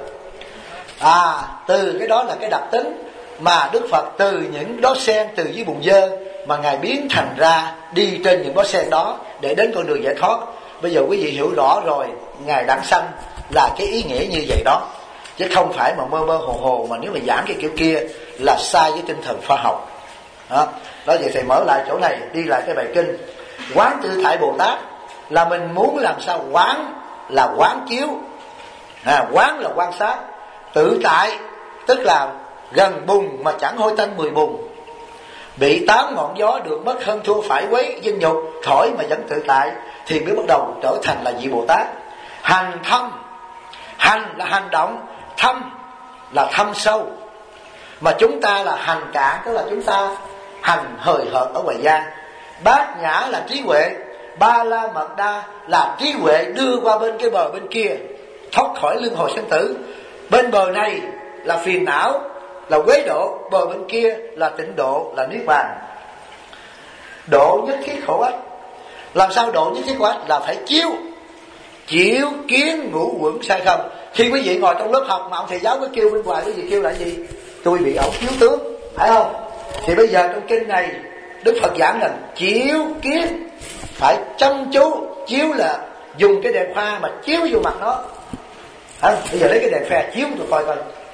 Từ cái đó là cái đặc tính mà Đức Phật từ những đóa sen, từ dưới bùn dơ mà Ngài biến thành ra đi trên những đóa sen đó để đến con đường giải thoát. Bây giờ quý vị hiểu rõ rồi, Ngài đản sanh là cái ý nghĩa như vậy đó, chứ không phải mà mơ mơ hồ hồ. Mà nếu mà giảng cái kiểu kia là sai với tinh thần khoa học đó. Vậy thầy mở lại chỗ này, đi lại cái bài kinh. Quán tự tại Bồ Tát là mình muốn làm sao quán là quán chiếu, quán là quan sát. Tự tại tức là gần bùn mà chẳng hôi tanh mùi bùn, bị 8 ngọn gió được mất, hơn, thua, phải, quấy, dinh nhục, thổi mà vẫn tự tại, thì mới bắt đầu trở thành là vị Bồ Tát. Hành thâm, hành là hành động, thâm là thâm sâu. Mà chúng ta là hành cạn, tức là chúng ta hành hời hợt ở ngoài gian. Bát nhã là trí huệ, ba la mật đa là trí huệ đưa qua bên cái bờ bên kia, thoát khỏi luân hồi sinh tử. Bên bờ này là phiền não, là quế độ, bờ bên kia là tịnh độ, là niết bàn. Độ nhất thiết khổ ách. Làm sao độ nhất thiết khổ ách? Là phải chiếu kiến ngũ uẩn sai không. Khi quý vị ngồi trong lớp học mà ông thầy giáo cứ kêu bên ngoài, quý vị kêu là gì? Tôi bị ổng chiếu tướng, phải không? Thì bây giờ trong kinh này Đức Phật giảng là chiếu kiến, phải chăm chú. Chiếu là dùng cái đèn pha mà chiếu vô mặt nó. Bây giờ lấy cái đèn pha chiếu tôi coi coi,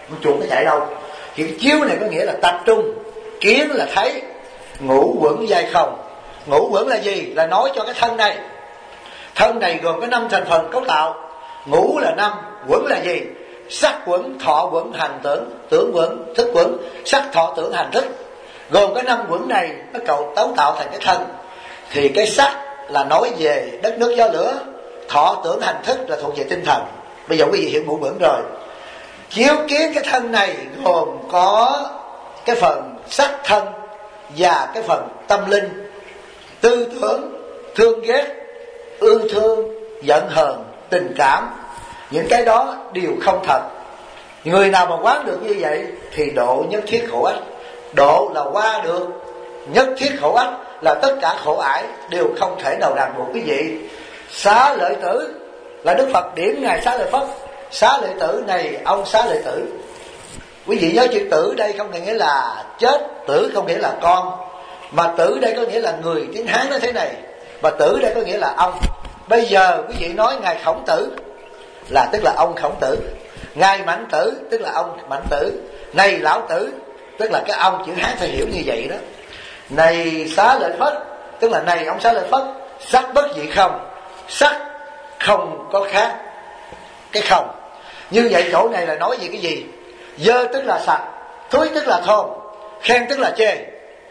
con chuột nó chạy đâu. Hiện chiếu này có nghĩa là tập trung, kiến là thấy, ngũ quẩn giai không. Ngũ quẩn là gì? Là nói cho cái thân này. Thân này gồm có 5 thành phần cấu tạo. Ngũ là 5, quẩn là gì? Sắc quẩn, thọ quẩn, hành tưởng, tưởng quẩn, thức quẩn. Sắc, thọ, tưởng, hành, thức. Gồm có 5 quẩn này nó cấu tạo thành cái thân. Thì cái sắc là nói về đất nước gió lửa, thọ, tưởng, hành, thức là thuộc về tinh thần. Bây giờ quý vị hiểu ngũ quẩn rồi. Chiếu kiến cái thân này gồm có cái phần sắc thân và cái phần tâm linh, tư tưởng, thương ghét, ưa thương, giận hờn, tình cảm. Những cái đó đều không thật. Người nào mà quán được như vậy thì độ nhất thiết khổ ách. Độ là qua được, nhất thiết khổ ách là tất cả khổ ải đều không thể nào ràng buộc quý vị. Xá lợi tử là Đức Phật điểm ngài Xá lợi Phất. Xá lợi tử này, ông Xá lợi tử. Quý vị nhớ chữ tử đây không nghĩa là chết, tử không nghĩa là con, mà tử đây có nghĩa là người. Tiếng Hán nói thế này, mà tử đây có nghĩa là ông. Bây giờ quý vị nói ngài Khổng Tử là tức là ông Khổng Tử, ngài Mạnh Tử tức là ông Mạnh Tử, này Lão Tử tức là cái ông, chữ Hán phải hiểu như vậy đó. Này Xá lợi Phất tức là này ông Xá lợi Phất, sắc bất dị không, sắc không có khác cái không. Như vậy chỗ này là nói về cái gì? Dơ tức là sạch, thúi tức là thơm, khen tức là chê.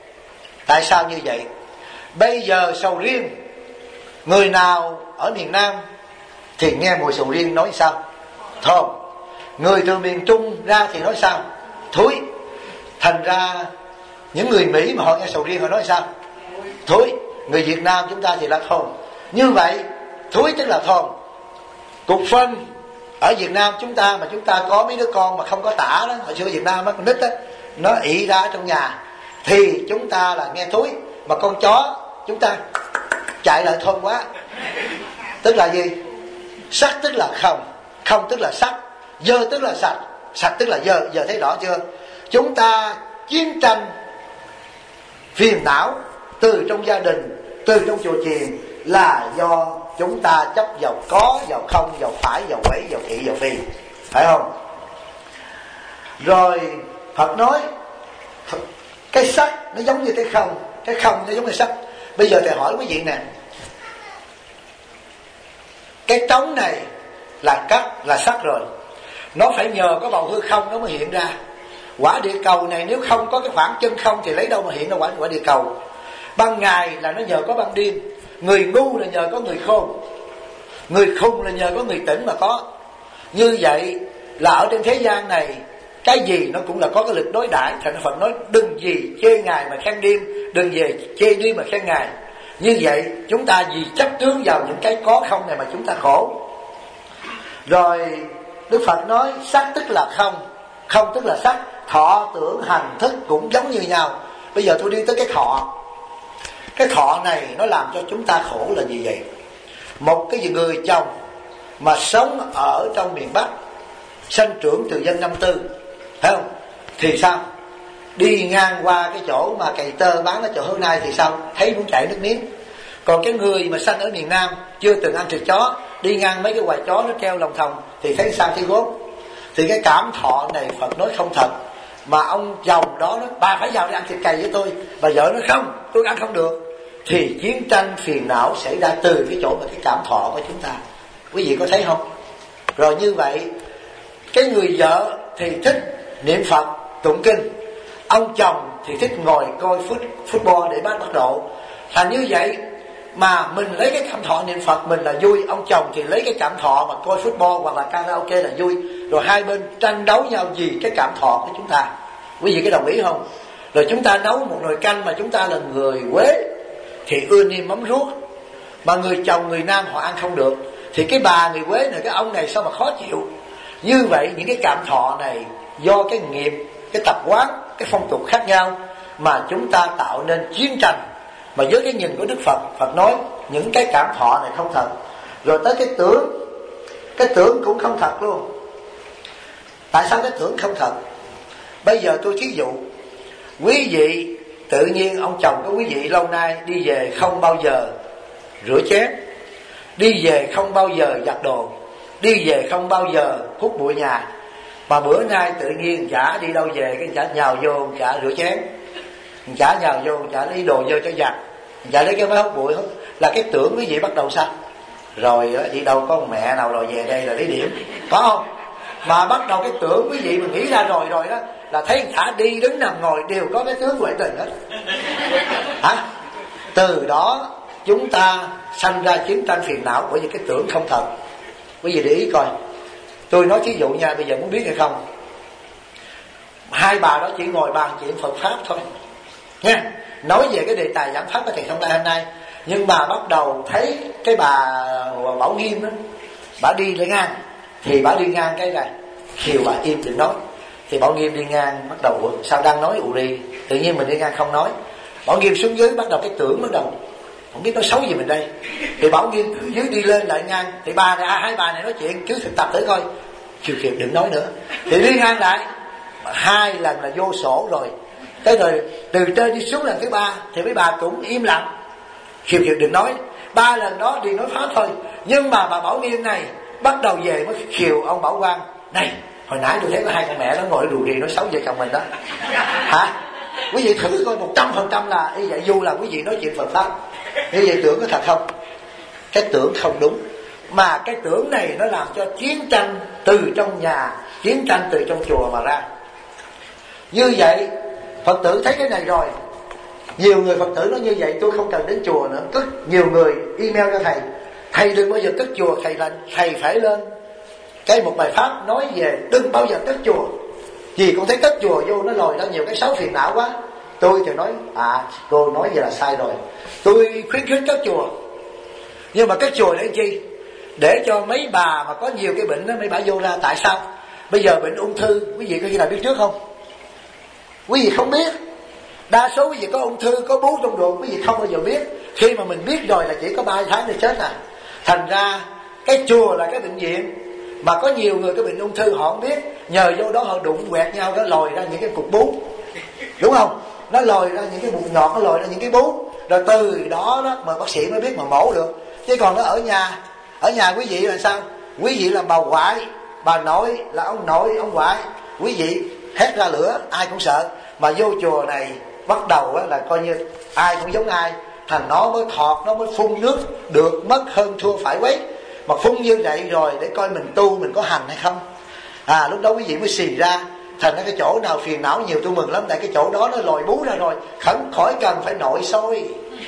Tại sao như vậy? Bây giờ sầu riêng, người nào ở miền Nam thì nghe mùi sầu riêng nói sao? Thơm. Người từ miền Trung ra thì nói sao? Thúi. Thành ra những người Mỹ mà họ nghe sầu riêng họ nói sao? Thúi. Người Việt Nam chúng ta thì là thơm. Như vậy thúi tức là thơm. Cục phân ở Việt Nam chúng ta, mà chúng ta có mấy đứa con mà không có tả đó, hồi xưa Việt Nam con nít đó, nó ị ra trong nhà thì chúng ta là nghe thúi. Mà con chó chúng ta chạy lại thơm quá. Tức là gì? Sắc tức là không, không tức là sắc, dơ tức là sạch, sạch tức là dơ. Giờ thấy rõ chưa? Chúng ta chiến tranh phiền não từ trong gia đình, từ trong chùa chiền là do chúng ta chấp vào có, vào không, vào phải, vào quấy, vào thị, vào phi, phải không? Rồi Phật nói cái sắc nó giống như cái không nó giống như sắc. Bây giờ thầy hỏi quý vị nè, cái trống này là cắt, là sắc rồi, nó phải nhờ có bầu hư không nó mới hiện ra. Quả địa cầu này nếu không có cái khoảng chân không thì lấy đâu mà hiện ra quả địa cầu. Ban ngày là nó nhờ có ban đêm. Người ngu là nhờ có người khôn, người khùng là nhờ có người tỉnh mà có. Như vậy là ở trên thế gian này cái gì nó cũng là có cái lực đối đãi. Thành ra Phật nói đừng gì chê ngày mà khen đêm, đừng về chê đêm mà khen ngày. Như vậy chúng ta vì chấp tướng vào những cái có không này mà chúng ta khổ. Rồi Đức Phật nói sắc tức là không, không tức là sắc, thọ tưởng hành thức cũng giống như nhau. Bây giờ tôi đi tới cái thọ. Cái thọ này nó làm cho chúng ta khổ là gì vậy? Một cái người chồng mà sống ở trong miền Bắc, sanh trưởng từ dân năm tư, thấy không? Thì sao? Đi ngang qua cái chỗ mà cày tơ bán ở chỗ hôm nay thì sao? Thấy muốn chảy nước miếng. Còn cái người mà sanh ở miền Nam chưa từng ăn thịt chó, đi ngang mấy cái quài chó nó treo lòng thòng thì thấy sao? Thấy gốm. Thì cái cảm thọ này Phật nói không thật. Mà ông chồng đó nói bà phải vào đi ăn thịt cày với tôi, bà vợ nói không, tôi ăn không được. Thì chiến tranh phiền não xảy ra từ cái chỗ mà cái cảm thọ của chúng ta. Quý vị có thấy không? Rồi như vậy cái người vợ thì thích niệm Phật tụng kinh, ông chồng thì thích ngồi coi football để bắt độ. Thành như vậy mà mình lấy cái cảm thọ niệm Phật mình là vui, ông chồng thì lấy cái cảm thọ mà coi football hoặc là karaoke là vui. Rồi hai bên tranh đấu nhau vì cái cảm thọ của chúng ta. Quý vị có đồng ý không? Rồi chúng ta nấu một nồi canh mà chúng ta là người Quế thì ưa niêm mắm ruốc, mà người chồng người Nam họ ăn không được, thì cái bà người Quế này, cái ông này sao mà khó chịu. Như vậy những cái cảm thọ này do cái nghiệp, cái tập quán, cái phong tục khác nhau mà chúng ta tạo nên chiến tranh. Mà với cái nhìn của Đức Phật, Phật nói những cái cảm thọ này không thật. Rồi tới cái tưởng cũng không thật luôn. Tại sao cái tưởng không thật? Bây giờ tôi thí dụ, quý vị tự nhiên ông chồng của quý vị lâu nay đi về không bao giờ rửa chén, đi về không bao giờ giặt đồ, đi về không bao giờ hút bụi nhà, Mà bữa nay tự nhiên chả đi đâu về, cái chả nhào vô, chả rửa chén, chả nhào vô, chả lấy đồ vô cho giặt, chả lấy cái máy hút bụi hút. Là cái tưởng quý vị bắt đầu sao? Rồi đi đâu có một mẹ nào rồi về đây là lấy điểm, có không? Mà bắt đầu cái tưởng quý vị mình nghĩ ra rồi đó là thấy thả đi đứng nằm ngồi đều có cái tướng huệ tình hết. Hả? Từ đó chúng ta sanh ra chiến tranh phiền não bởi vì cái tưởng không thật. Quý vị để ý coi, tôi nói thí dụ nha, bây giờ muốn biết hay không, hai bà đó chỉ ngồi bàn chuyện Phật pháp thôi nha, nói về cái đề tài giảng pháp của thầy Thông Lai hôm nay. Nhưng mà bắt đầu thấy cái bà Bảo Nghiêm đó, bà đi lên ngang, thì bà đi ngang cái này khiều bà im đừng nói. Thì Bảo Nghiêm đi ngang bắt đầu sao đang nói ù rì, tự nhiên mình đi ngang không nói. Bảo Nghiêm xuống dưới bắt đầu cái tưởng bắt đầu không biết nói xấu gì mình đây. Thì Bảo Nghiêm từ dưới đi lên lại ngang, thì bà này hai bà này nói chuyện cứ thực tập thử coi. Khiều đừng nói nữa. Thì đi ngang lại 2 lần là vô sổ rồi. Tới rồi từ trên đi xuống lần thứ 3 thì mấy bà cũng im lặng. Khiều đừng nói. 3 lần đó đi nói pháp thôi. Nhưng mà bà Bảo Nghiêm này bắt đầu về mới khiều ông Bảo Quang. Này, hồi nãy tôi thấy có 2 con mẹ nó ngồi rù rì nói xấu về chồng mình đó. Hả? Quý vị thử coi 100% là y vậy, dù là quý vị nói chuyện Phật pháp. Như vậy tưởng có thật không? Cái tưởng không đúng. Mà cái tưởng này nó làm cho chiến tranh từ trong nhà, chiến tranh từ trong chùa mà ra. Như vậy Phật tử thấy cái này rồi. Nhiều người Phật tử nói như vậy tôi không cần đến chùa nữa. Cứ nhiều người email cho thầy, thầy đừng bao giờ cất chùa, thầy phải lên cái một bài pháp nói về đừng bao giờ cất chùa. Vì con thấy cất chùa vô nó lòi ra nhiều cái xấu phiền não quá. Tôi thì nói cô nói vậy là sai rồi. Tôi khuyến khích cất chùa. Nhưng mà cất chùa để chi? Để cho mấy bà mà có nhiều cái bệnh đó, mấy bà vô ra. Tại sao? Bây giờ bệnh ung thư, quý vị có khi nào biết trước không? Quý vị không biết. Đa số quý vị có ung thư, có bú trong ruột, quý vị không bao giờ biết. Khi mà mình biết rồi là chỉ có 3 tháng để chết à. Thành ra cái chùa là cái bệnh viện. Mà có nhiều người có bệnh ung thư họ không biết. Nhờ vô đó họ đụng quẹt nhau, nó lòi ra những cái cục bú. Đúng không? Nó lòi ra những cái bụng nhọt, nó lòi ra những cái bú. Rồi từ đó mà bác sĩ mới biết mà mổ được. Chứ còn nó ở nhà quý vị là sao? Quý vị là bà ngoại, bà nội là ông nội, ông ngoại. Quý vị hét ra lửa ai cũng sợ. Mà vô chùa này bắt đầu là coi như ai cũng giống ai. Thành nó mới thọt, nó mới phun nước được mất hơn thua phải quấy. Mà phun như vậy rồi để coi mình tu mình có hành hay không. Lúc đó quý vị mới xì ra. Thành ra cái chỗ nào phiền não nhiều tôi mừng lắm. Tại cái chỗ đó nó lòi bú ra rồi, khỏi cần phải nội soi.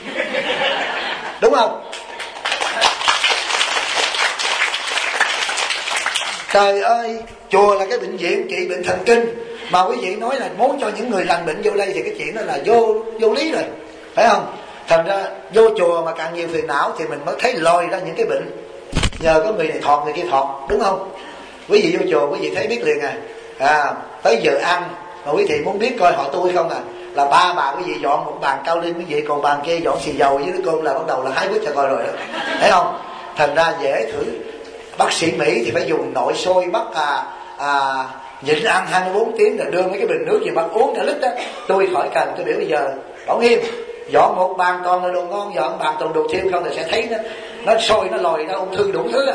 Đúng không? Trời ơi, chùa là cái bệnh viện trị bệnh thần kinh. Mà quý vị nói là muốn cho những người lành bệnh vô đây thì cái chuyện đó là vô lý rồi. Phải không? Thành ra vô chùa mà càng nhiều phiền não thì mình mới thấy lòi ra những cái bệnh. Nhờ có người này thọt người kia thọt. Đúng không? Quý vị vô chùa quý vị thấy biết liền tới giờ ăn mà quý vị muốn biết coi họ tu hay không là 3 bà quý vị dọn một bàn cao lên quý vị, còn bàn kia dọn xì dầu với đứa cơm là bắt đầu là hái quýt cho coi rồi đó. Thấy không? Thành ra dễ thử. Bác sĩ Mỹ thì phải dùng nội soi bắt nhịn ăn 24 tiếng rồi đưa mấy cái bình nước gì bác uống cả lít đó. Tôi khỏi cần, tôi biểu bây giờ Bảo Nghiêm dọn một bàn toàn là đồ ngon, dọn bàn toàn đồ thiêu không thì sẽ thấy nó sôi nó lòi ra ung thư đủ thứ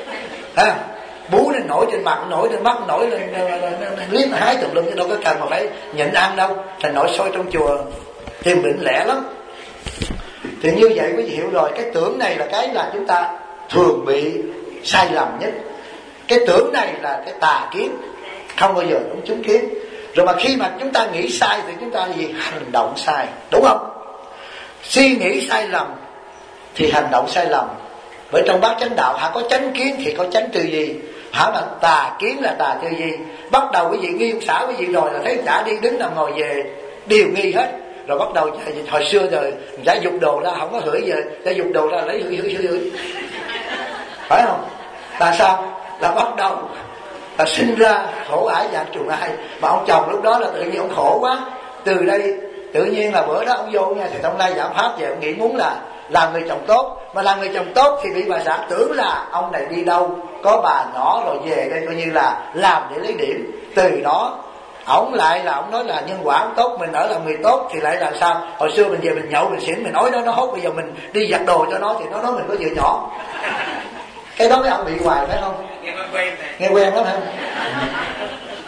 bú lên nổi trên mặt, nổi trên mắt, nổi lên liếc hái tùm lum chứ đâu có cần mà phải nhịn ăn đâu. Thành nội soi trong chùa tìm bệnh lẻ lắm. Thì như vậy quý vị hiểu rồi, cái tưởng này là cái là chúng ta thường bị sai lầm nhất. Cái tưởng này là cái tà kiến, không bao giờ đúng chứng kiến. Rồi mà khi mà chúng ta nghĩ sai thì chúng ta gì? Hành động sai, đúng không? Suy nghĩ sai lầm thì hành động sai lầm. Bởi trong bát chánh đạo có chánh kiến thì có chánh tư duy. Mà tà kiến là tà tư duy. Bắt đầu quý vị nghi ông xã quý vị rồi là thấy chả đi đứng nằm ngồi về đều nghi hết. Rồi bắt đầu hồi xưa rồi giả dục đồ ra không có hửi giờ, giả dục đồ ra lấy hửi. Phải không? Tại sao? Là bắt đầu là sinh ra khổ ải dạng trùng ai. Mà ông chồng lúc đó là tự nhiên ông khổ quá. Từ đây tự nhiên là bữa đó ông vô nghe thầy Thông Lai giảng pháp về, ông nghĩ muốn là làm người chồng tốt. Mà làm người chồng tốt thì bị bà xã tưởng là ông này đi đâu có bà nhỏ rồi về đây coi như là làm để lấy điểm. Từ đó ổng lại là ổng nói là nhân quả ổng tốt, mình ở làm người tốt thì lại là sao? Hồi xưa mình về mình nhậu mình xỉn mình nói nó hốt, bây giờ mình đi giặt đồ cho nó thì nó nói mình có vợ nhỏ. Cái đó mấy ông bị hoài phải không? Nghe quen lắm hả?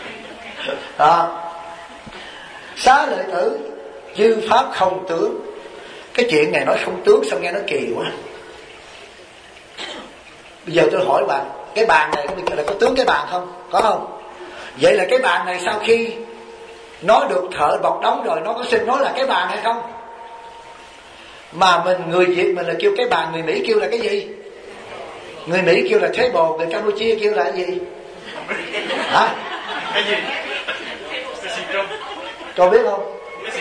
Đó. Xá lợi tử, chư pháp không tướng. Cái chuyện này nói không tướng sao nghe nó kỳ quá. Bây giờ tôi hỏi bạn, cái bàn này có tướng cái bàn không? Có không? Vậy là cái bàn này sau khi nó được thợ bọc đóng rồi, nó có xin nó là cái bàn hay không? Mà người Việt mình là kêu cái bàn, người Mỹ kêu là cái gì? Người Mỹ kêu là table, người Campuchia kêu là cái gì? Hả? Cái gì? Con biết không?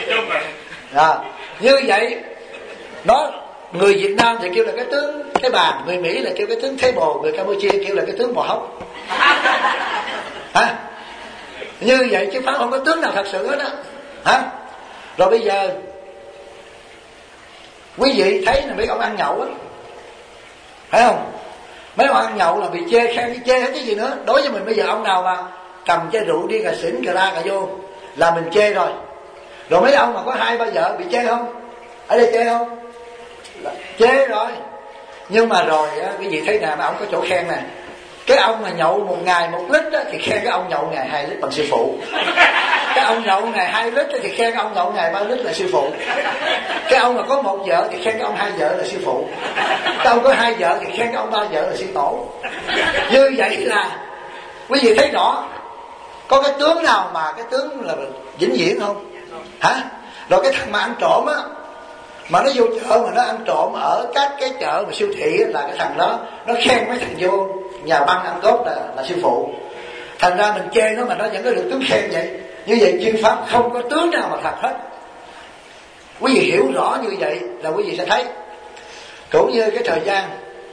Như vậy người Việt Nam thì kêu là cái tướng cái bàn, người Mỹ là kêu cái tướng table, người Campuchia kêu là cái tướng bò hóc. Hả? Như vậy chứ pháp không có tướng nào thật sự hết á. Hả? Rồi bây giờ quý vị thấy là mấy ông ăn nhậu á, phải không? Mấy ông ăn nhậu là bị chê khen, chê hết cái gì nữa. Đối với mình bây giờ ông nào mà cầm chai rượu đi cà xỉn cà ra cà vô là mình chê rồi. Rồi mấy ông mà có 2-3 vợ bị chê không? Ở đây chê không? Chê rồi. Nhưng mà rồi á, quý vị thấy nè, mấy ông có chỗ khen nè. Cái ông mà nhậu một ngày 1 lít á, thì khen cái ông nhậu ngày 2 lít bằng sư phụ. Cái ông nhậu ngày 2 lít á, thì khen cái ông nhậu ngày 3 lít là sư phụ. Cái ông mà có 1 vợ thì khen cái ông 2 vợ là sư phụ. Cái ông có 2 vợ thì khen cái ông 3 vợ là sư tổ. Như vậy là quý vị thấy rõ, có cái tướng nào mà cái tướng là vĩnh viễn không? Hả? Rồi cái thằng mà ăn trộm á, mà nó vô chợ mà nó ăn trộm ở các cái chợ mà siêu thị á, là cái thằng đó nó khen mấy thằng vô nhà băng ăn cốt là sư phụ. Thành ra mình chê nó mà nó vẫn có được tướng khen vậy. Như vậy chư pháp không có tướng nào mà thật hết. Quý vị hiểu rõ như vậy là quý vị sẽ thấy. Cũng như cái thời gian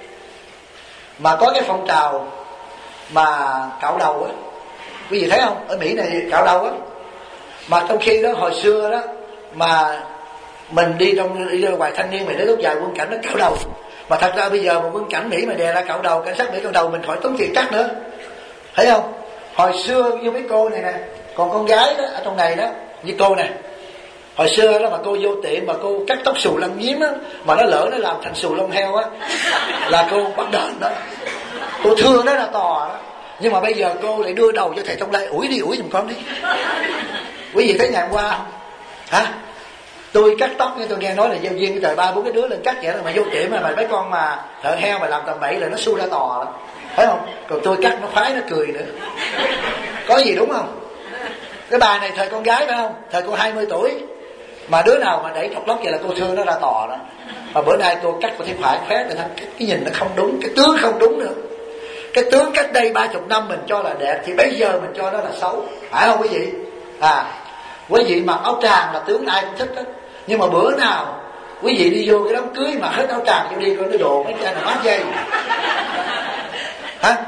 mà có cái phong trào mà cạo đầu á, quý vị thấy không? Ở Mỹ này cạo đầu á, mà trong khi đó hồi xưa đó mà mình đi ra ngoài thanh niên mình để lúc dài quân cảnh nó cạo đầu. Mà thật ra bây giờ một quân cảnh Mỹ mà đè ra cạo đầu, cảnh sát Mỹ cạo đầu, mình khỏi tốn tiền cắt nữa. Thấy không? Hồi xưa như mấy cô này nè, còn con gái đó ở trong này đó, như cô nè, hồi xưa đó mà cô vô tiệm mà cô cắt tóc xù lông nhím á, mà nó lỡ nó làm thành xù lông heo á, là cô bắt đền đó. Cô thương nó là tò đó. Nhưng mà bây giờ cô lại đưa đầu cho thầy Trong Lai, ủi đi, ủi giùm con đi. Quý vị thấy ngày hôm qua không? Hả? Tôi cắt tóc nhưng tôi nghe nói là giao viên trời 3-4 cái đứa lên cắt vậy, mà vô tiệm mà mấy con mà thợ heo mà làm tầm bậy là nó xu ra tò đó. Thấy không? Còn tôi cắt nó khoái, nó cười nữa. Có gì đúng không? Cái bà này thời con gái phải không? Thời cô 20 tuổi mà đứa nào mà đẩy thọc lóc vậy là cô thương nó ra tò đó. Mà bữa nay cô cắt cô thấy phải khóe, cái nhìn nó không đúng, cái tướng không đúng nữa. Cái tướng cách đây 30 năm mình cho là đẹp thì bây giờ mình cho nó là xấu, phải không quý vị? Quý vị mặc áo tràng là tướng ai cũng thích đó. Nhưng mà bữa nào quý vị đi vô cái đám cưới mà hết áo tràng cho đi coi cái đồ mấy cha là mát dây. Hả?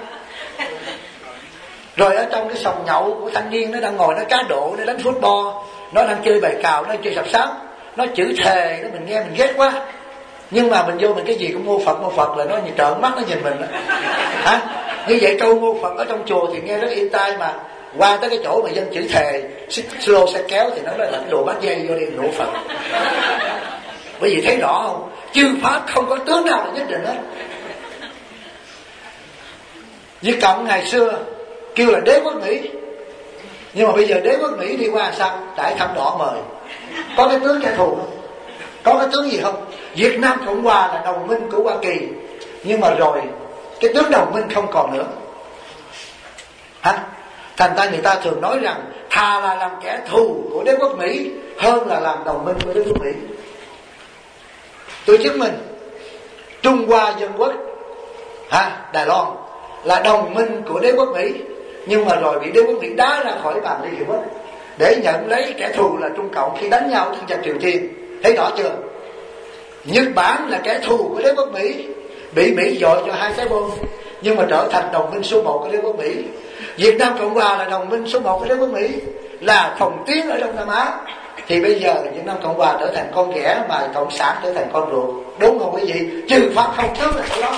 Rồi ở trong cái sòng nhậu của thanh niên nó đang ngồi nó cá độ, nó đánh football, nó đang chơi bài cào, nó đang chơi sập sám, nó chửi thề, nó mình nghe mình ghét quá. Nhưng mà mình vô mình cái gì cũng mô Phật là nó nhìn trợn mắt nó nhìn mình đó. Hả? Như vậy câu mô Phật ở trong chùa thì nghe rất yên tai, mà qua tới cái chỗ mà dân chửi thề slow xe kéo thì nó là cái đồ bắt dây vô đi nổ Phật. Bởi vì thấy rõ không? Chư pháp không có tướng nào là nhất định hết. Việt Cộng ngày xưa kêu là đế quốc Mỹ, nhưng mà bây giờ đế quốc Mỹ đi qua sao? Đại thăm đỏ mời. Có cái tướng kẻ thù không? Có cái tướng gì không? Việt Nam Cộng Hòa là đồng minh của Hoa Kỳ, nhưng mà rồi cái tướng đồng minh không còn nữa. Hả? Thành ra người ta thường nói rằng thà là làm kẻ thù của đế quốc Mỹ hơn là làm đồng minh của đế quốc Mỹ. Tôi chứng minh Trung Hoa Dân Quốc, Đài Loan là đồng minh của đế quốc Mỹ, nhưng mà rồi bị đế quốc Mỹ đá ra khỏi bàn Liên Hiệp Quốc để nhận lấy kẻ thù là Trung Cộng khi đánh nhau trên Triều Tiên. Thấy rõ chưa? Nhật Bản là kẻ thù của đế quốc Mỹ, bị Mỹ dội cho 2 trái bom, nhưng mà trở thành đồng minh số 1 của đế quốc Mỹ. Việt Nam Cộng Hòa là đồng minh số 1 của đế quốc Mỹ, là phòng tuyến ở Đông Nam Á. Thì bây giờ Việt Nam Cộng Hòa trở thành con ghẻ, mà Cộng sản trở thành con ruột. Đúng không quý vị? Trừ pháp không tướng là cái đó.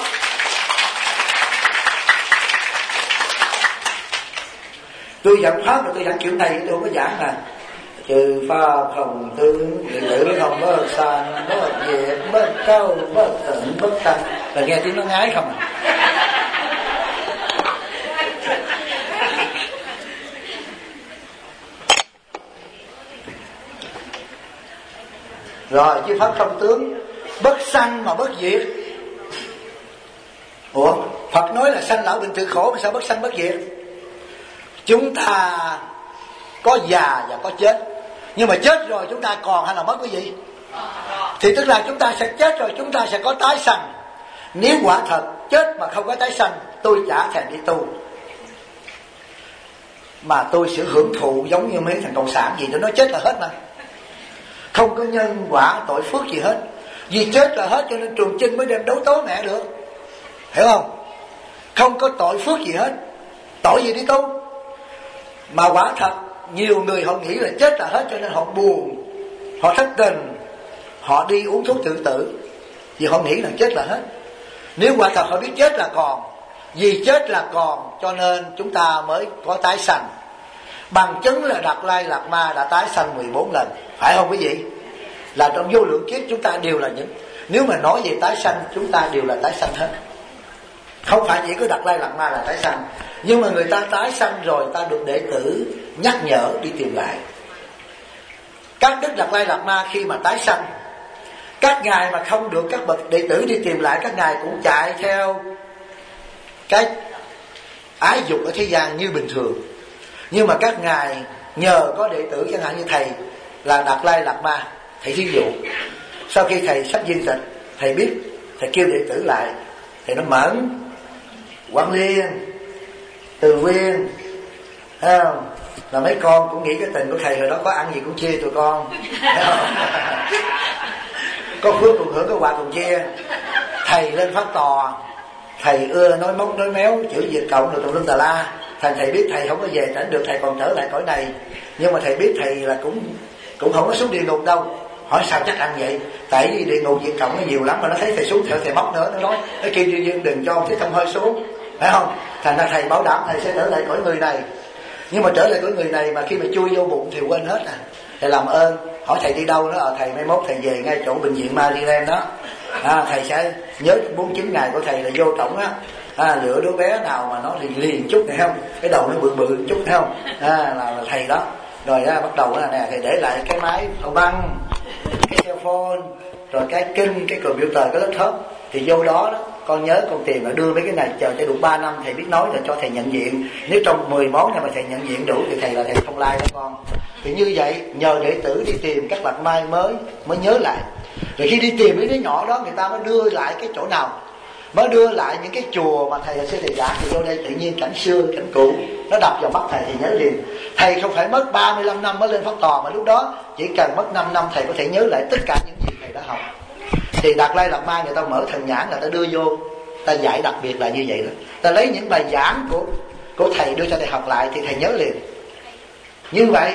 Tôi giảng pháp là tôi giảng kiểu này, tôi không có giảng là trừ pháp không tướng, tự không bất sanh, bất diệt, bất câu, bất tận, bất tăng. Là nghe tiếng nó ngái không à? Rồi chư Pháp không tướng, bất sanh mà bất diệt. Ủa, Phật nói là sanh lão bệnh tử khổ mà sao bất sanh bất diệt? Chúng ta có già và có chết, nhưng mà chết rồi chúng ta còn hay là mất quý vị? Thì tức là chúng ta sẽ chết rồi chúng ta sẽ có tái sanh. Nếu quả thật chết mà không có tái sanh, tôi chả thèm đi tu, mà tôi sẽ hưởng thụ giống như mấy thằng cộng sản gì đó, nó chết là hết mà, không có nhân quả tội phước gì hết. Vì chết là hết cho nên Trường Chinh mới đem đấu tố mẹ được, hiểu không? Không có tội phước gì hết, tội gì đi tu. Mà quả thật nhiều người họ nghĩ là chết là hết cho nên họ buồn, họ thất tình, họ đi uống thuốc tự tử, vì họ nghĩ là chết là hết. Nếu quả thật họ biết chết là còn, vì chết là còn cho nên chúng ta mới có tái sanh. Bằng chứng là Đạt Lai Lạt Ma đã tái sanh 14 lần, phải không quý vị? Là trong vô lượng kiếp chúng ta đều là những, nếu mà nói về tái sanh chúng ta đều là tái sanh hết. Không phải chỉ có Đạt Lai Lạt Ma là tái sanh, nhưng mà người ta tái sanh rồi ta được đệ tử nhắc nhở đi tìm lại. Các đức Đạt Lai Lạt Ma khi mà tái sanh, các ngài mà không được các bậc đệ tử đi tìm lại, các ngài cũng chạy theo cái ái dục ở thế gian như bình thường. Nhưng mà các ngài nhờ có đệ tử, chẳng hạn như thầy là Đạt Lai Lạt Ma, thầy thí dụ, sau khi thầy sắp viên tịch, thầy biết, thầy kêu đệ tử lại, thầy nói Mẫn, Quang Liên, Từ Viên, thấy không? Là mấy con cũng nghĩ cái tình của thầy hồi đó có ăn gì cũng chia tụi con, có phước cùng hưởng, có quả cùng chia. Thầy lên phát tòa, thầy ưa nói móc nói méo, chữ Việt cộng rồi tùm lum tà la. Thành thầy biết thầy không có về tránh được, thầy còn trở lại cõi này. Nhưng mà thầy biết thầy là cũng không có xuống địa ngục đâu. Hỏi sao chắc ăn vậy? Tại vì địa ngục Việt cộng nó nhiều lắm, mà nó thấy thầy xuống theo thầy móc nữa, nó nói nó kêu Duy Dương đừng cho ông Thích Thông hơi xuống, phải không? Thành ra thầy bảo đảm thầy sẽ trở lại cõi người này. Nhưng mà trở lại cõi người này mà khi mà chui vô bụng thì quên hết à. Thầy làm ơn hỏi thầy đi đâu đó, thầy mai mốt thầy về ngay chỗ bệnh viện Maryland đó, thầy sẽ nhớ 49 ngày của thầy là vô trọng á, lựa đứa bé nào mà nó liền chút này không, cái đầu nó bự chút thấy không, là thầy đó. Rồi bắt đầu là nè, thầy để lại cái máy thâu băng, cái cell phone, rồi cái kinh, cái computer, cái laptop, thì vô đó đó con nhớ con tìm là đưa mấy cái này, chờ cho đủ 3 năm thầy biết nói rồi cho thầy nhận diện. Nếu trong 10 món này mà thầy nhận diện đủ thì thầy là thầy không lai đó con. Thì như vậy nhờ đệ tử đi tìm các lạc mai mới nhớ lại. Rồi khi đi tìm mấy đứa nhỏ đó, người ta mới đưa lại cái chỗ nào, mới đưa lại những cái chùa mà thầy sẽ thầy giảng, thì vô đây tự nhiên cảnh xưa cảnh cũ nó đập vào mắt thầy thì nhớ liền. Thầy không phải mất 35 năm mới lên pháp tòa, mà lúc đó chỉ cần mất 5 năm thầy có thể nhớ lại tất cả những gì thầy đã học. Thì Đạt Lai Lạt Ma người ta mở thần nhãn là ta đưa vô, ta dạy đặc biệt là như vậy đó. Ta lấy những bài giảng của thầy đưa cho thầy học lại thì thầy nhớ liền. Như vậy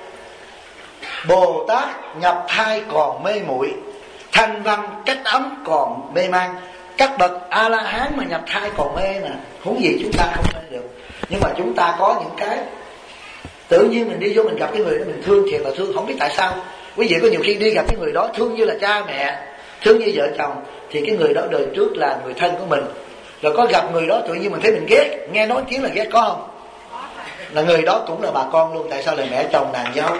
Bồ Tát nhập thai còn mê muội, thanh văn cách ấm còn mê man. Các bậc A La Hán mà nhập thai còn mê mà, huống gì chúng ta không mê được. Nhưng mà chúng ta có những cái tự nhiên mình đi vô mình gặp cái người đó mình thương thiệt là thương, không biết tại sao. Quý vị có nhiều khi đi gặp cái người đó thương như là cha mẹ, thương như vợ chồng, thì cái người đó đời trước là người thân của mình. Rồi có gặp người đó tự nhiên mình thấy mình ghét, nghe nói tiếng là ghét, có không? Là người đó cũng là bà con luôn. Tại sao là mẹ chồng nàng dâu?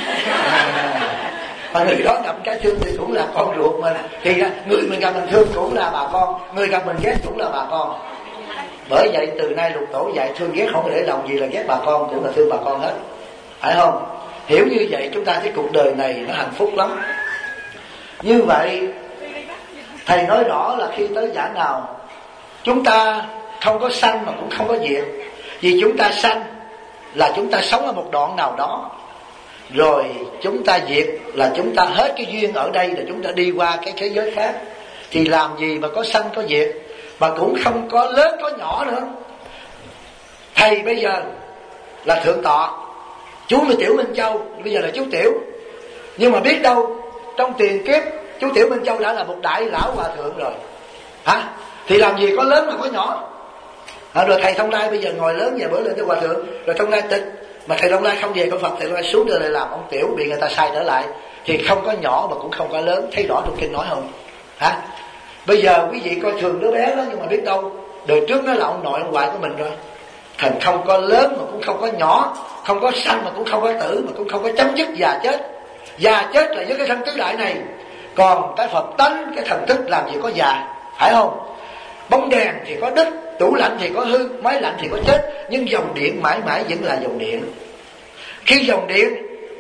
Mà người đó gặp cái thương thì cũng là con ruột mình. Thì người mình gặp mình thương cũng là bà con, người gặp mình ghét cũng là bà con. Bởi vậy từ nay Lục Tổ dạy thương ghét không để lòng gì là ghét bà con, cũng là thương bà con hết, phải không? Hiểu như vậy chúng ta thấy cuộc đời này nó hạnh phúc lắm. Như vậy thầy nói rõ là khi tới giảng nào chúng ta không có sanh mà cũng không có diệt. Vì chúng ta sanh là chúng ta sống ở một đoạn nào đó, rồi chúng ta diệt là chúng ta hết cái duyên ở đây, là chúng ta đi qua cái thế giới khác. Thì làm gì mà có sanh có diệt, mà cũng không có lớn có nhỏ nữa. Thầy bây giờ là Thượng Tọa, chú là Tiểu Minh Châu, bây giờ là chú Tiểu. Nhưng mà biết đâu trong tiền kiếp chú Tiểu Minh Châu đã là một đại lão hòa thượng rồi, hả? Thì làm gì có lớn mà có nhỏ. Rồi thầy Thông Lai bây giờ ngồi lớn, về bữa lên tới hòa thượng, rồi Thông Lai tịch, mà thầy Thông Lai không về con Phật, thầy Thông Lai xuống đưa lại làm ông Tiểu, bị người ta sai trở lại. Thì không có nhỏ mà cũng không có lớn, thấy rõ trong kinh nói không, hả? Bây giờ quý vị coi thường đứa bé đó, nhưng mà biết đâu đời trước nó là ông nội ông ngoại của mình rồi. Thành không có lớn mà cũng không có nhỏ, không có sanh mà cũng không có tử, mà cũng không có chấm dứt già chết. Già chết là với cái thân tứ đại này. Còn cái Phật tánh, cái thần thức làm gì có già, phải không? Bóng đèn thì có đứt, tủ lạnh thì có hư, máy lạnh thì có chết, nhưng dòng điện mãi mãi vẫn là dòng điện. Khi dòng điện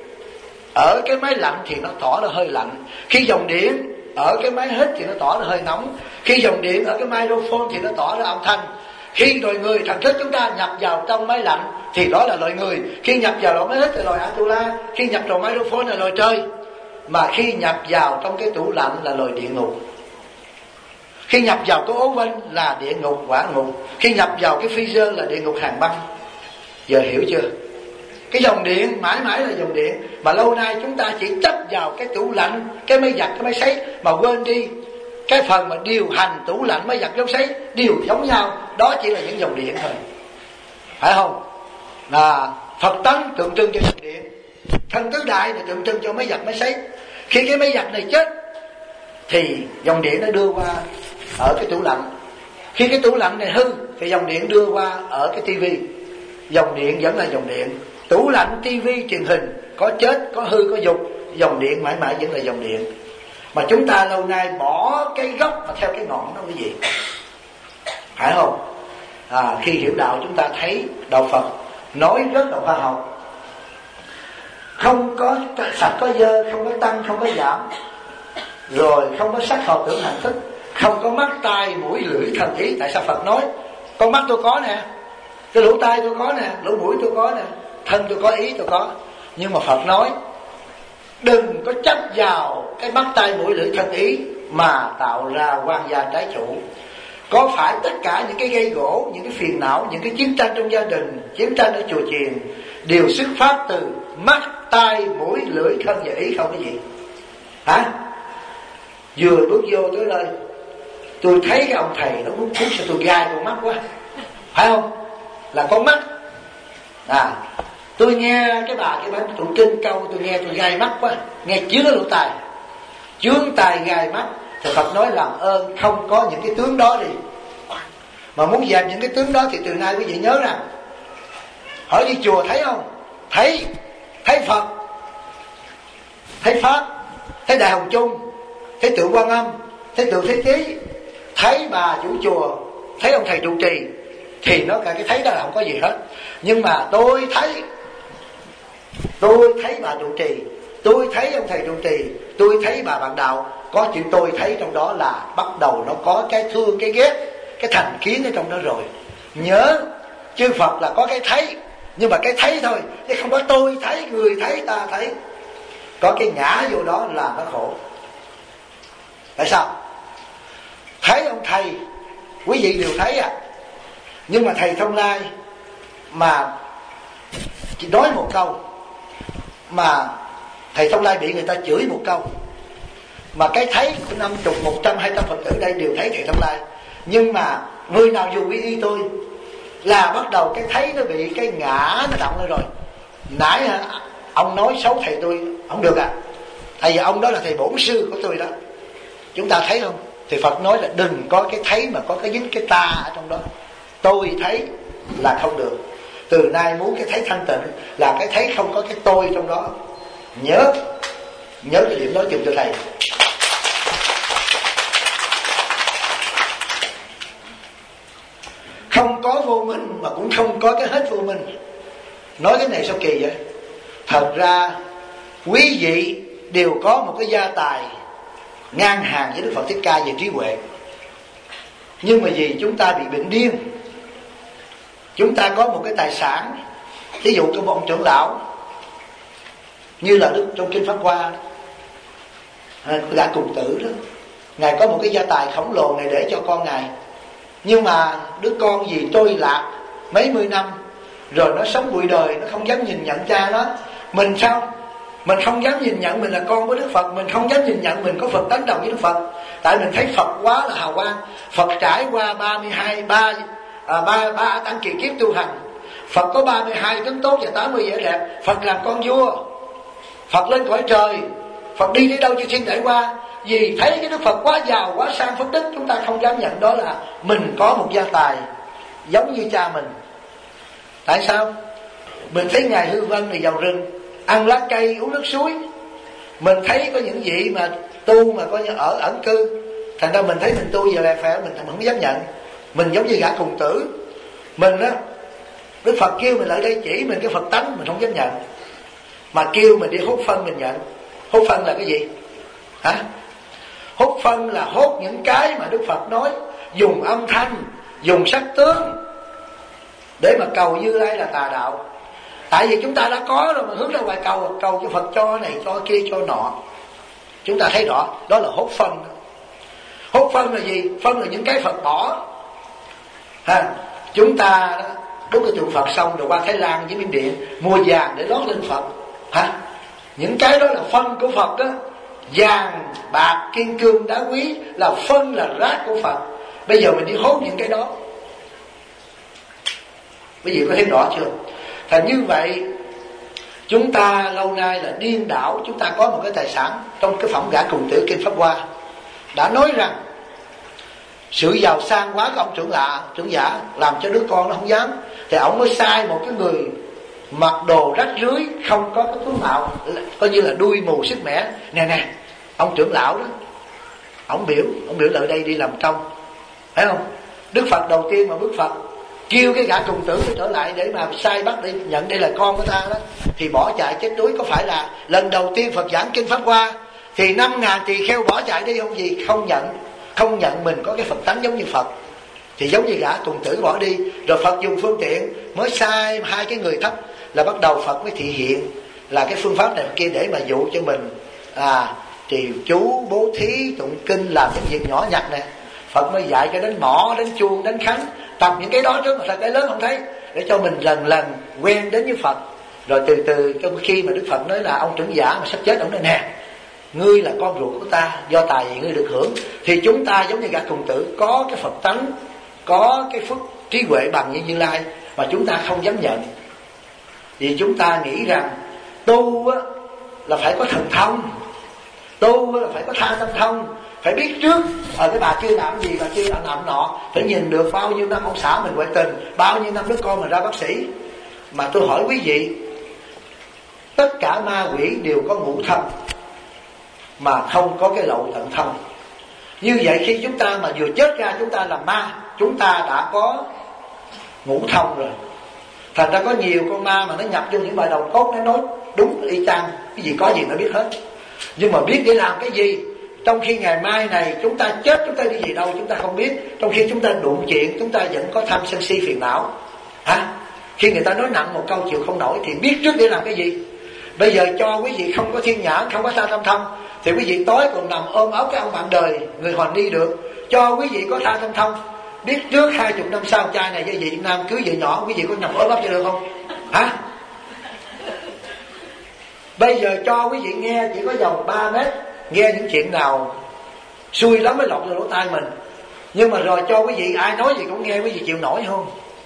ở cái máy lạnh thì nó tỏ ra hơi lạnh, khi dòng điện ở cái máy hít thì nó tỏ ra hơi nóng, khi dòng điện ở cái microphone thì nó tỏ ra âm thanh. Khi loài người thần thức chúng ta nhập vào trong máy lạnh thì đó là loài người, khi nhập vào loại máy hít là loài Atula, khi nhập vào microphone là loài trời, mà khi nhập vào trong cái tủ lạnh là loài địa ngục, khi nhập vào cái ố vinh là địa ngục quả ngục, khi nhập vào cái freezer là địa ngục hàng băng. Giờ hiểu chưa? Cái dòng điện mãi mãi là dòng điện, mà lâu nay chúng ta chỉ chấp vào cái tủ lạnh, cái máy giặt, cái máy sấy, mà quên đi cái phần mà điều hành tủ lạnh, máy giặt, giống sấy đều giống nhau, đó chỉ là những dòng điện thôi, phải không? Là Phật tánh tượng trưng cho dòng điện, thân tứ đại là tượng trưng cho máy giặt, máy sấy. Khi cái máy giặt này chết thì dòng điện nó đưa qua ở cái tủ lạnh, khi cái tủ lạnh này hư thì dòng điện đưa qua ở cái tivi. Dòng điện vẫn là dòng điện. Tủ lạnh, tivi, truyền hình có chết, có hư, có dục, dòng điện mãi mãi vẫn là dòng điện. Mà chúng ta lâu nay bỏ cái gốc mà theo cái ngọn đó cái gì, phải không? Khi hiểu đạo chúng ta thấy đạo Phật nói rất là khoa học, không có sạch có dơ, không có tăng không có giảm, rồi không có sắc hợp tưởng hành thức, không có mắt tai mũi lưỡi thân ý. Tại sao Phật nói con mắt tôi có nè, cái lỗ tai tôi có nè, lỗ mũi tôi có nè, thân tôi có, ý tôi có. Nhưng mà Phật nói đừng có chấp vào cái mắt tai mũi lưỡi thân ý mà tạo ra quan gia trái chủ. Có phải tất cả những cái gây gỗ, những cái phiền não, những cái chiến tranh trong gia đình, chiến tranh ở chùa chiền đều xuất phát từ mắt, tai, mũi, lưỡi, thân và ý không? Cái gì hả? Vừa bước vô tới nơi tôi thấy cái ông thầy nó hút thuốc, sao tôi gai con mắt quá, phải không? Là con mắt. Tôi nghe cái bà cái bán tụng kinh câu, tôi nghe tôi gai mắt quá, nghe chướng cái lỗ tai, chướng tai gai mắt. Thì Phật nói làm ơn không có những cái tướng đó đi. Mà muốn dẹp những cái tướng đó thì từ nay quý vị nhớ rằng, hỏi đi chùa thấy không? Thấy Phật, thấy Pháp, thấy Đại Hồng Chung, thấy tượng Quan Âm, thấy tượng Thế Chí, thấy bà chủ chùa, thấy ông thầy trụ trì, thì nó cả cái thấy đó là không có gì hết. Nhưng mà tôi thấy bà trụ trì, tôi thấy ông thầy trụ trì, tôi thấy bà bạn đạo, có chuyện tôi thấy trong đó là bắt đầu nó có cái thương, cái ghét, cái thành kiến ở trong đó rồi. Nhớ chư Phật là có cái thấy, nhưng mà cái thấy thôi, chứ không có tôi thấy, người thấy, ta thấy. Có cái ngã vô đó là nó khổ. Tại sao? Thấy ông thầy quý vị đều thấy nhưng mà thầy Thông Lai mà chỉ nói một câu mà thầy Thông Lai bị người ta chửi một câu, mà cái thấy của 50, 100, 200 Phật tử đây đều thấy thầy Thông Lai. Nhưng mà người nào dù quy y tôi là bắt đầu cái thấy nó bị cái ngã nó động lên rồi. Nãy ông nói xấu thầy tôi không được tại vì ông đó là thầy bổn sư của tôi đó. Chúng ta thấy không? Thì Phật nói là đừng có cái thấy mà có cái dính cái ta ở trong đó. Tôi thấy là không được. Từ nay muốn cái thấy thanh tịnh là cái thấy không có cái tôi trong đó. Nhớ cái điểm đó chùm cho thầy. Không có vô minh mà cũng không có cái hết vô minh. Nói cái này sao kỳ vậy? Thật ra quý vị đều có một cái gia tài ngang hàng với Đức Phật Thích Ca về trí huệ. Nhưng mà vì chúng ta bị bệnh điên, chúng ta có một cái tài sản, ví dụ của ông trưởng lão như là Đức trong kinh Pháp Hoa đã cùng tử đó, ngài có một cái gia tài khổng lồ này để cho con ngài. Nhưng mà đứa con gì trôi lạc mấy mươi năm rồi nó sống bụi đời, nó không dám nhìn nhận cha nó. Mình sao? Mình không dám nhìn nhận mình là con của Đức Phật, mình không dám nhìn nhận mình có Phật tánh đồng với Đức Phật. Tại mình thấy Phật quá là hào quang. Phật trải qua 32 tăng kỳ kiếp tu hành. Phật có 32 tướng tốt và 80 vẻ đẹp. Phật làm con vua, Phật lên cõi trời, Phật đi đến đâu cho thiên để qua. Vì thấy cái Đức Phật quá giàu, quá sang phước đức, chúng ta không dám nhận đó là mình có một gia tài giống như cha mình. Tại sao? Mình thấy ngài Hư Vân thì vào rừng, ăn lá cây, uống nước suối, Mình thấy có những vị mà tu mà có ở ẩn cư, thành ra mình thấy mình tu về lè phè, mình không dám nhận. Mình giống như gã cùng tử. Mình á, Đức Phật kêu mình lại đây chỉ mình cái Phật tánh, mình không dám nhận. Mà kêu mình đi hốt phân mình nhận. Hốt phân là cái gì? Hả? Hốt phân là hốt những cái mà Đức Phật nói, dùng âm thanh, dùng sắc tướng để mà cầu Như Lai là tà đạo. Tại vì chúng ta đã có rồi mà hướng ra ngoài cầu cho Phật cho này, cho kia, cho nọ. Chúng ta thấy rõ, đó là hốt phân. Hốt phân là gì? Phân là những cái Phật bỏ. Chúng ta đúc cái tượng Phật xong rồi qua Thái Lan với Miến Điện mua vàng để lót lên Phật. Những cái đó là phân của Phật đó. Vàng, bạc, kim cương, đá quý là phân, là rác của Phật. Bây giờ mình đi hốt những cái đó. Quý vị có thấy rõ chưa? Thành như vậy, chúng ta lâu nay là điên đảo. Chúng ta có một cái tài sản trong cái phẩm Gã Cùng Tử Kinh Pháp Hoa đã nói rằng sự giàu sang quá của ông trưởng giả làm cho đứa con nó không dám, thì ông mới sai một cái người mặc đồ rách rưới, không có cái tướng mạo, coi như là đuôi mù sức mẻ. Nè, ông trưởng lão đó, ông biểu lại đây đi làm công, phải không? Đức Phật đầu tiên mà Đức Phật kêu cái Gã Cùng Tử trở lại để mà sai bắt để nhận đây là con của ta đó, thì bỏ chạy chết đuối. Có phải là lần đầu tiên Phật giảng kinh Pháp Hoa thì 5.000 tỳ kheo bỏ chạy đi không? Gì không nhận mình có cái Phật tánh giống như Phật, thì giống như Gã Cùng Tử bỏ đi. Rồi Phật dùng phương tiện mới sai hai cái người thấp, là bắt đầu Phật mới thị hiện là cái phương pháp này kia để mà dụ cho mình trì chú, bố thí, tụng kinh, làm những việc nhỏ nhặt này. Phật mới dạy cho đến mõ, đến chuông, đến khánh, tập những cái đó trước mà thật cái lớn không thấy, để cho mình lần lần quen đến với Phật. Rồi từ từ khi mà Đức Phật nói là ông trưởng giả mà sắp chết, ông nói nè, ngươi là con ruột của ta, do tài gì ngươi được hưởng. Thì chúng ta giống như Gã Cùng Tử, có cái Phật tánh, có cái phước trí huệ bằng như Như Lai, mà chúng ta không dám nhận. Vì chúng ta nghĩ rằng tu là phải có thần thông, tu là phải có tha tâm thông, phải biết trước cái bà chưa làm gì, bà chưa làm nọ, phải nhìn được bao nhiêu năm ông xã mình ngoại tình, bao nhiêu năm đứa con mình ra bác sĩ. Mà tôi hỏi quý vị, tất cả ma quỷ đều có ngũ thông mà không có cái lậu tận thông. Như vậy khi chúng ta mà vừa chết ra chúng ta làm ma, chúng ta đã có ngũ thông rồi. Thành ra có nhiều con ma mà nó nhập vô những bài đồng cốt, nó nói đúng y chang, cái gì có gì nó biết hết. Nhưng mà biết để làm cái gì? Trong khi ngày mai này chúng ta chết, chúng ta đi gì đâu chúng ta không biết. Trong khi chúng ta đụng chuyện, chúng ta vẫn có tham sân si phiền não. Khi người ta nói nặng một câu chịu không nổi thì biết trước để làm cái gì. Bây giờ cho quý vị không có thiên nhãn, không có tha tâm thông, thì quý vị tối còn nằm ôm ấp cái ông bạn đời, người Hoàng Ni được. Cho quý vị có tha tâm thông, biết trước 20 năm sau trai này với Việt Nam cưới vợ nhỏ, quý vị có nằm ôm ấp cho được không? Bây giờ cho quý vị nghe chỉ có vòng 3 mét, nghe những chuyện nào xui lắm mới lọt vô lỗ tai mình. Nhưng mà rồi cho quý vị ai nói gì cũng nghe, quý vị chịu nổi không?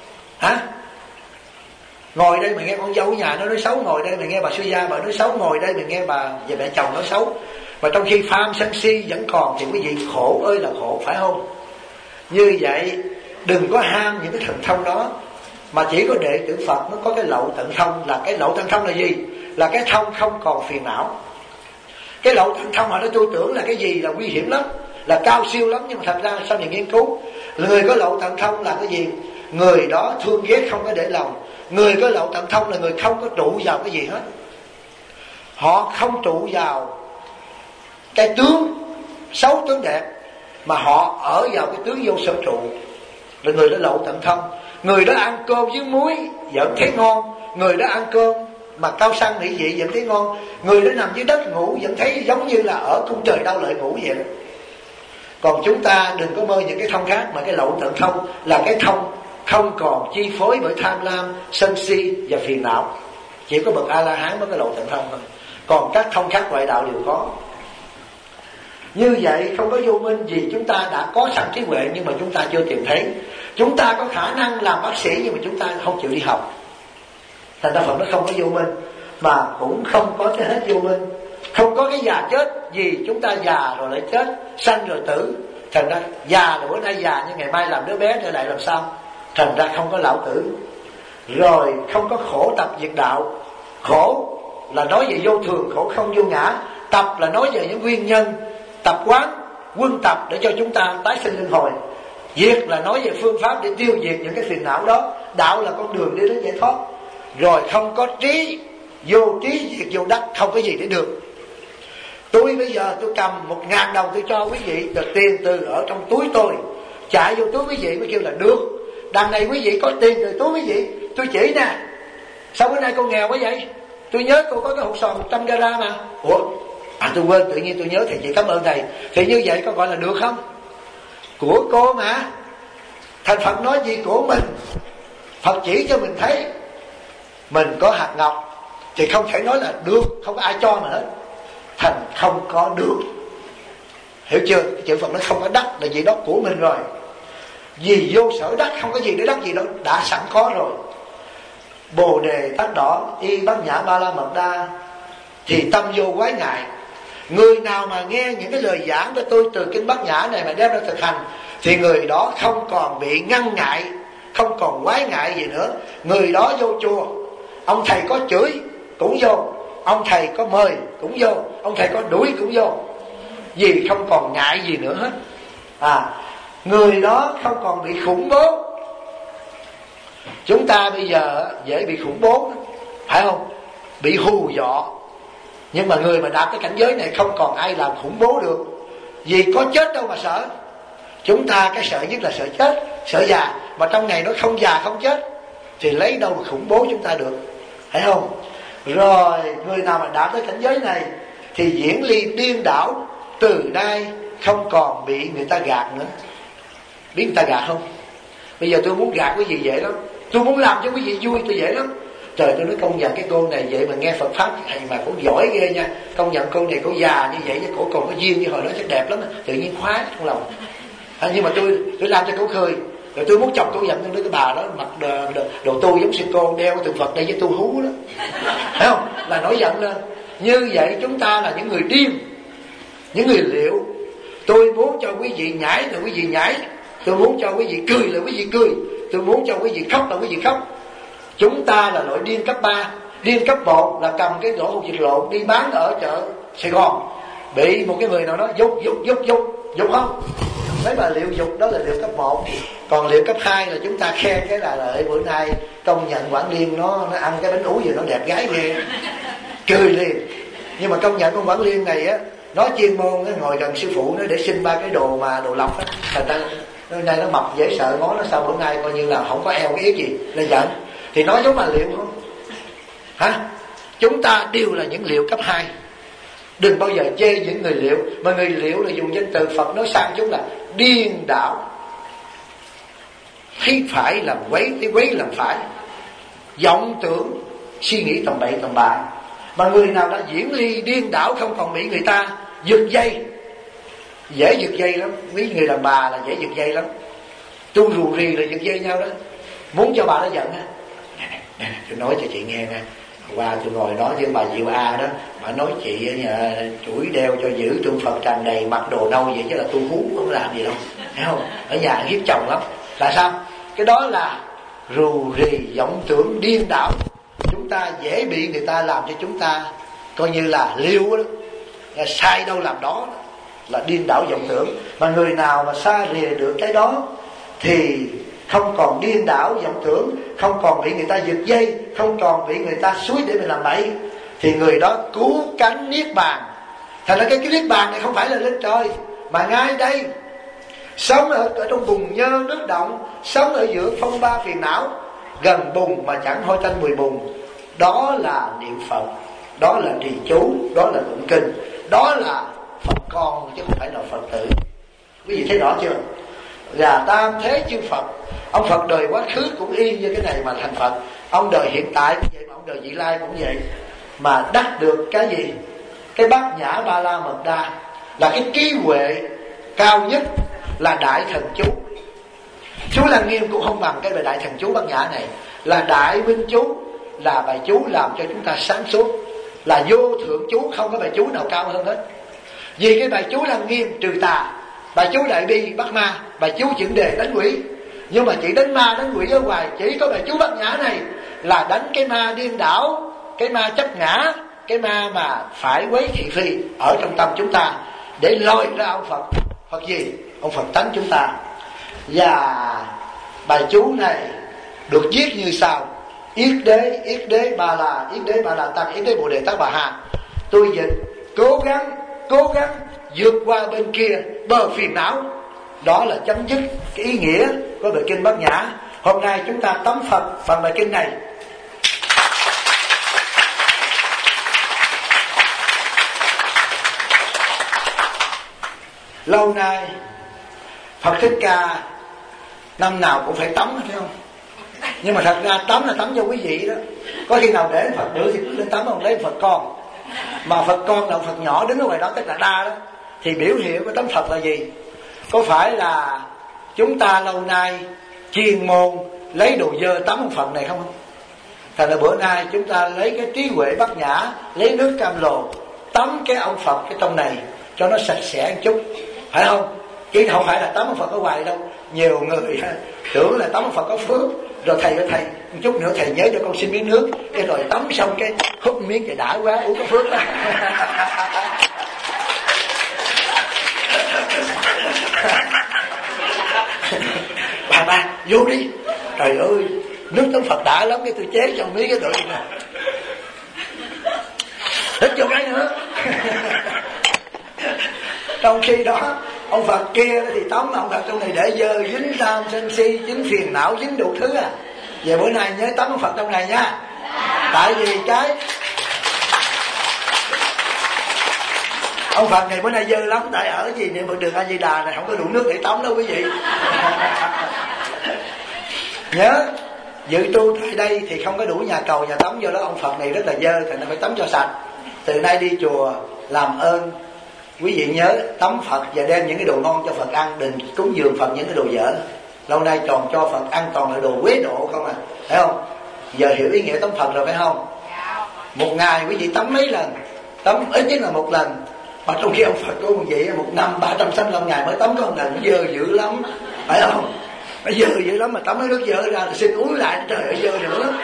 Ngồi đây mà nghe con dâu ở nhà nó nói xấu, ngồi đây mà nghe bà sư gia bà nói xấu, ngồi đây mà nghe bà và mẹ chồng nói xấu. Mà trong khi tham sân si vẫn còn thì quý vị khổ ơi là khổ, phải không? Như vậy đừng có ham những cái thần thông đó, mà chỉ có đệ tử Phật mới có cái lậu tận thông. Là cái lậu tận thông là gì? Là cái thông không còn phiền não. Cái lậu tận thông họ nói tôi tưởng là cái gì là nguy hiểm lắm, là cao siêu lắm, nhưng mà thật ra sau này nghiên cứu, người có lậu tận thông là cái gì? Người đó thương ghét không có để lòng. Người có lậu tận thông là người không có trụ vào cái gì hết. Họ không trụ vào cái tướng xấu tướng đẹp, mà họ ở vào cái tướng vô sở trụ, là người đó lậu tận thông. Người đó ăn cơm với muối vẫn thấy ngon, người đó ăn cơm mà cao sang mỹ vị vẫn thấy ngon, người đó nằm dưới đất ngủ vẫn thấy giống như là ở cung trời đau lợi ngủ vậy đó. Còn chúng ta đừng có mơ những cái thông khác, mà cái lậu tận thông là cái thông không còn chi phối bởi tham lam, sân si và phiền não. Chỉ có bậc A-la-hán mới có lậu tận thông thôi, còn các thông khác ngoại đạo đều có. Như vậy không có vô minh, vì chúng ta đã có sẵn trí huệ nhưng mà chúng ta chưa tìm thấy. Chúng ta có khả năng làm bác sĩ nhưng mà chúng ta không chịu đi học. Thành ra Phật nó không có vô minh, mà cũng không có cái hết vô minh. Không có cái già chết, vì chúng ta già rồi lại chết, sanh rồi tử. Thành ra già là bữa nay già nhưng ngày mai làm đứa bé trở lại làm sao? Thành ra không có lão tử. Rồi không có khổ tập diệt đạo. Khổ là nói về vô thường, khổ không vô ngã. Tập là nói về những nguyên nhân, tập quán, quân tập để cho chúng ta tái sinh luân hồi. Diệt là nói về phương pháp để tiêu diệt những cái phiền não đó. Đạo là con đường đi đến giải thoát. Rồi không có trí, vô trí diệt vô đắc, không có gì để được. Tôi bây giờ tôi cầm 1.000 đồng tôi cho quý vị, rồi tiền từ ở trong túi tôi chạy vô túi quý vị mới kêu là được. Đằng này quý vị có tiền từ túi quý vị, tôi chỉ nè. Sao bữa nay cô nghèo quá vậy? Tôi nhớ cô có cái hột sòn 100 gara mà. Ủa? Tôi quên, tự nhiên tôi nhớ, thầy chị cảm ơn thầy. Thì như vậy có gọi là được không? Của cô mà. Thành Phật nói gì của mình? Phật chỉ cho mình thấy mình có hạt ngọc thì không thể nói là được, không có ai cho mà hết. Thành không có được. Hiểu chưa? Chữ Phật nó không có đắc là gì đó của mình rồi. Vì vô sở đắc, không có gì để đắc gì đâu, đã sẵn có rồi. Bồ đề tát đỏ, y bát nhã ba la mật đa, thì tâm vô quái ngại. Người nào mà nghe những cái lời giảng của tôi từ kinh bát nhã này mà đem ra thực hành, thì người đó không còn bị ngăn ngại, không còn quái ngại gì nữa. Người đó vô chùa, ông thầy có chửi cũng vô, ông thầy có mời cũng vô, ông thầy có đuổi cũng vô, vì không còn ngại gì nữa hết. Người đó không còn bị khủng bố. Chúng ta bây giờ dễ bị khủng bố, phải không? Bị hù dọa. Nhưng mà người mà đạt cái cảnh giới này không còn ai làm khủng bố được. Vì có chết đâu mà sợ. Chúng ta cái sợ nhất là sợ chết, sợ già. Mà trong ngày nó không già không chết thì lấy đâu mà khủng bố chúng ta được, phải không? Rồi người nào mà đạt tới cảnh giới này thì diễn ly điên đảo, từ nay không còn bị người ta gạt nữa. Biết người ta gạt không? Bây giờ tôi muốn gạt quý vị dễ lắm, tôi muốn làm cho quý vị vui tôi dễ lắm. Trời, tôi nói công nhận cái cô này vậy mà nghe Phật Pháp thầy mà cũng giỏi ghê nha. Công nhận cô này cổ già như vậy chứ cổ còn có duyên như hồi đó chắc đẹp lắm. Tự nhiên khoái trong lòng. Nhưng mà tôi làm cho cổ cười. Rồi tôi muốn chồng cổ giận trong đứa cái bà đó mặc đồ tu giống sư cô, đeo cái tượng Phật đây với tu hú đó. Thấy không? Là nổi giận lên. Như vậy chúng ta là những người điên, những người liệu. Tôi muốn cho quý vị nhảy là quý vị nhảy, tôi muốn cho quý vị cười là quý vị cười, tôi muốn cho quý vị khóc là quý vị khóc. Chúng ta là loại điên cấp 3. Điên cấp 1 là cầm cái rổ hột vịt lộn đi bán ở chợ Sài Gòn, bị một cái người nào đó dục không? Mấy bà liệu dục đó là liệu cấp 1. Còn liệu cấp 2 là chúng ta khen cái là bữa nay công nhận Quảng Liên nó ăn cái bánh ú gì nó đẹp gái ghê, cười liền. Nhưng mà công nhận con Quảng Liên này á, nó chuyên môn nó ngồi gần sư phụ nó để xin 3 cái đồ mà đồ lọc á, thành ra hôm nay nó mập dễ sợ, ngó nó sau bữa nay coi như là không có eo cái yếu gì lên giận. Thì nói giống mà liệu không? Hả? Chúng ta đều là những liệu cấp 2. Đừng bao giờ chê những người liệu. Mà người liệu là dùng danh từ Phật nói sang chúng là điên đảo. Khi phải làm quấy thì quấy làm phải, vọng tưởng suy nghĩ tầm bậy tầm bạ. Mà người nào đã diễn ly điên đảo không còn bị người ta giật dây. Dễ giật dây lắm. Mấy người đàn bà là dễ giật dây lắm. Tu rù rì là giật dây nhau đó. Muốn cho bà nó giận á, nè, tôi nói cho chị nghe nè. Qua tôi ngồi nói với bà Diệu A đó, bà nói chị chuỗi đeo cho giữ tượng Phật tràn đầy, mặc đồ nâu vậy chứ là tu hú không làm gì đâu, thấy không? Ở nhà hiếp chồng lắm. Là sao? Cái đó là rù rì, vọng tưởng điên đảo. Chúng ta dễ bị người ta làm cho chúng ta coi như là liêu đó, sai đâu làm đó, là điên đảo vọng tưởng. Mà người nào mà xa rìa được cái đó thì không còn điên đảo vọng tưởng, không còn bị người ta giật dây, không còn bị người ta xúi để mình làm bậy, thì người đó cứu cánh niết bàn. Thành ra cái niết bàn này không phải là lên trời, mà ngay đây sống ở trong bùn nhơ nước động, sống ở giữa phong ba phiền não, gần bùn mà chẳng hôi tanh mùi bùn. Đó là niệm Phật, đó là trì chú, đó là tụng kinh, đó là Phật con chứ không phải là Phật tử. Quý vị thấy rõ chưa? Là tam thế chư Phật. Ông Phật đời quá khứ cũng y như cái này mà thành Phật. Ông đời hiện tại cũng vậy, mà ông đời vị lai cũng vậy. Mà đắc được cái gì? Cái bát nhã ba la mật đa là cái trí huệ cao nhất, là đại thần chú. Chú Lăng Nghiêm cũng không bằng cái bài đại thần chú bát nhã này. Là đại minh chú, là bài chú làm cho chúng ta sáng suốt, là vô thượng chú, không có bài chú nào cao hơn hết. Vì cái bài chú Lăng Nghiêm trừ tà, bài chú đại bi bắt ma, bài chú chuyển đề đánh quỷ. Nhưng mà chỉ đánh ma đánh quỷ ở ngoài, chỉ có bài chú bát nhã này là đánh cái ma điên đảo, cái ma chấp ngã, cái ma mà phải quấy thị phi ở trong tâm chúng ta, để lôi ra ông Phật. Phật gì? Ông Phật tánh chúng ta. Và bài chú này được viết như sau: Yết đế ba la tăng, yết đế bồ đề tát bà ha. Tôi dịch cố gắng vượt qua bên kia bờ phiền não. Đó là chấm dứt cái ý nghĩa của bài kinh Bát Nhã. Hôm nay chúng ta tắm Phật bằng bài kinh này. Lâu nay Phật Thích Ca năm nào cũng phải tắm, phải không? Nhưng mà thật ra tắm là tắm cho quý vị đó. Có khi nào để Phật nữ thì lên tắm không, lấy Phật con. Mà Phật con là Phật nhỏ đứng ở ngoài đó, tức là đa đó. Thì biểu hiệu của tắm Phật là gì? Có phải là chúng ta lâu nay chuyên môn lấy đồ dơ tắm ông Phật này không? Thành ra bữa nay chúng ta lấy cái trí huệ Bát Nhã, lấy nước cam lồ tắm cái ông Phật cái trong này cho nó sạch sẽ một chút, phải không? Chứ không phải là tắm ông Phật ở ngoài đâu. Nhiều người tưởng là tắm ông Phật có phước, rồi thầy một chút nữa thầy nhớ cho con xin miếng nước, cái rồi tắm xong cái hút miếng thì đã quá, uống có phước đó. Bà vô đi. Trời ơi, nước tắm Phật đã lắm, cái tôi chế cho miếng cái tụi nè, hít vô cái nữa. Trong khi đó ông Phật kia thì tắm, ông Phật trong này để dơ, dính tham sân si, dính phiền não, dính đủ thứ à. Về bữa nay nhớ tắm ông Phật trong này nha. Tại vì cái ông Phật này bữa nay dơ lắm. Tại ở gì niệm Phật đường A Di Đà này không có đủ nước để tắm đâu quý vị. Nhớ dự tu tại đây thì không có đủ nhà cầu nhà tắm, do đó ông Phật này rất là dơ, thành ra phải tắm cho sạch. Từ nay đi chùa làm ơn quý vị nhớ tắm Phật và đem những cái đồ ngon cho Phật ăn, đừng cúng dường Phật những cái đồ dở. Lâu nay còn cho Phật ăn toàn là đồ quế độ không à, phải không? Giờ hiểu ý nghĩa tắm Phật rồi phải không? Một ngày quý vị tắm mấy lần? Tắm ít nhất là một lần. Mà trong khi ông Phật của quý vị một năm 365 ngày mới tắm có một lần, dơ dữ lắm, phải không? Nó dơ dữ lắm, mà tắm cái nước dơ ra là xin uống lại, trời ơi dơ nữa lắm.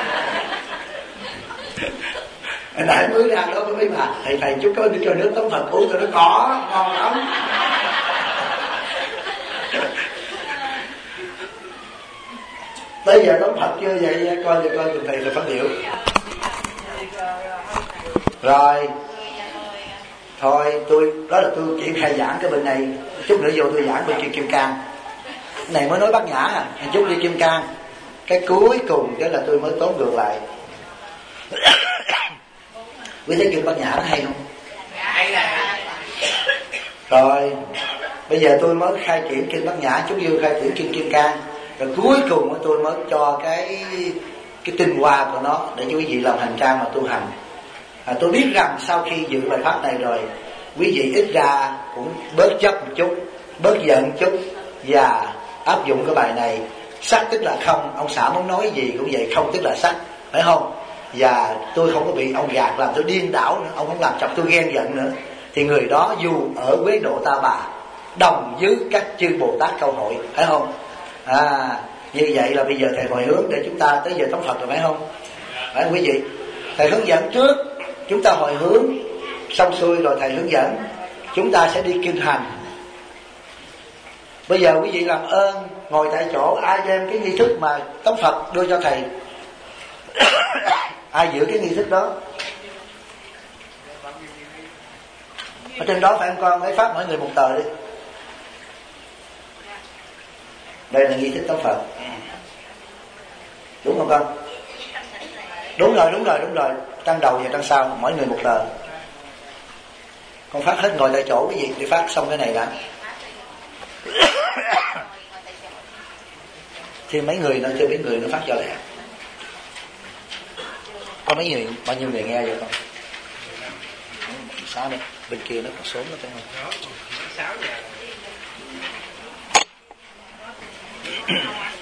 Hồi nãy mới ra đó với mấy bà, thầy chú có đi cho nước tắm Phật uống cho nó có ngon lắm. Bây giờ tắm Phật chưa vậy, coi giùm thầy là phát biểu. Rồi thôi đó là tôi chỉ khai giảng cái bên này, chút nữa vô tôi giảng bên kia Kim Cang. Cái này mới nói Bát Nhã à, chút đi Kim Cang. Cái cuối cùng cái là tôi mới tóm ngược lại. Quý thấy kinh Bát Nhã nó hay không? Rồi bây giờ tôi mới khai triển kinh Bát Nhã, chút vô khai triển kinh Kim Cang. Rồi cuối cùng tôi mới cho cái tinh hoa của nó để cho quý vị làm hành trang mà tu hành. Tôi biết rằng sau khi dự bài pháp này rồi, quý vị ít ra cũng bớt chấp một chút, bớt giận một chút và áp dụng cái bài này. Sắc tức là không, ông xã muốn nói gì cũng vậy, không tức là sắc, phải không? Và tôi không có bị ông gạt làm tôi điên đảo nữa, ông không làm chọc tôi ghen giận nữa. Thì người đó dù ở quế độ ta bà, đồng với các chư Bồ Tát câu hội, phải không? Như vậy là bây giờ thầy hồi hướng để chúng ta tới giờ tắm Phật rồi, phải không? Phải không quý vị? Thầy hướng dẫn trước, chúng ta hồi hướng xong xuôi rồi thầy hướng dẫn, chúng ta sẽ đi kinh hành. Bây giờ quý vị làm ơn ngồi tại chỗ, ai đem cái nghi thức mà tắm Phật đưa cho thầy. Ai giữ cái nghi thức đó? Ở trên đó phải không con? Lấy pháp mỗi người một tờ đi. Đây là nghi thức tắm Phật, đúng không con? Đúng rồi. Trang đầu và trang sau mỗi người một tờ. Con phát hết ngồi tại chỗ cái gì để phát xong cái này đã. Thì mấy người nữa, chưa biết người nó phát cho lẹ. Có mấy người, bao nhiêu người nghe vậy con? Sao đây? Bên kia nó còn sớm nó phải không? 6 giờ.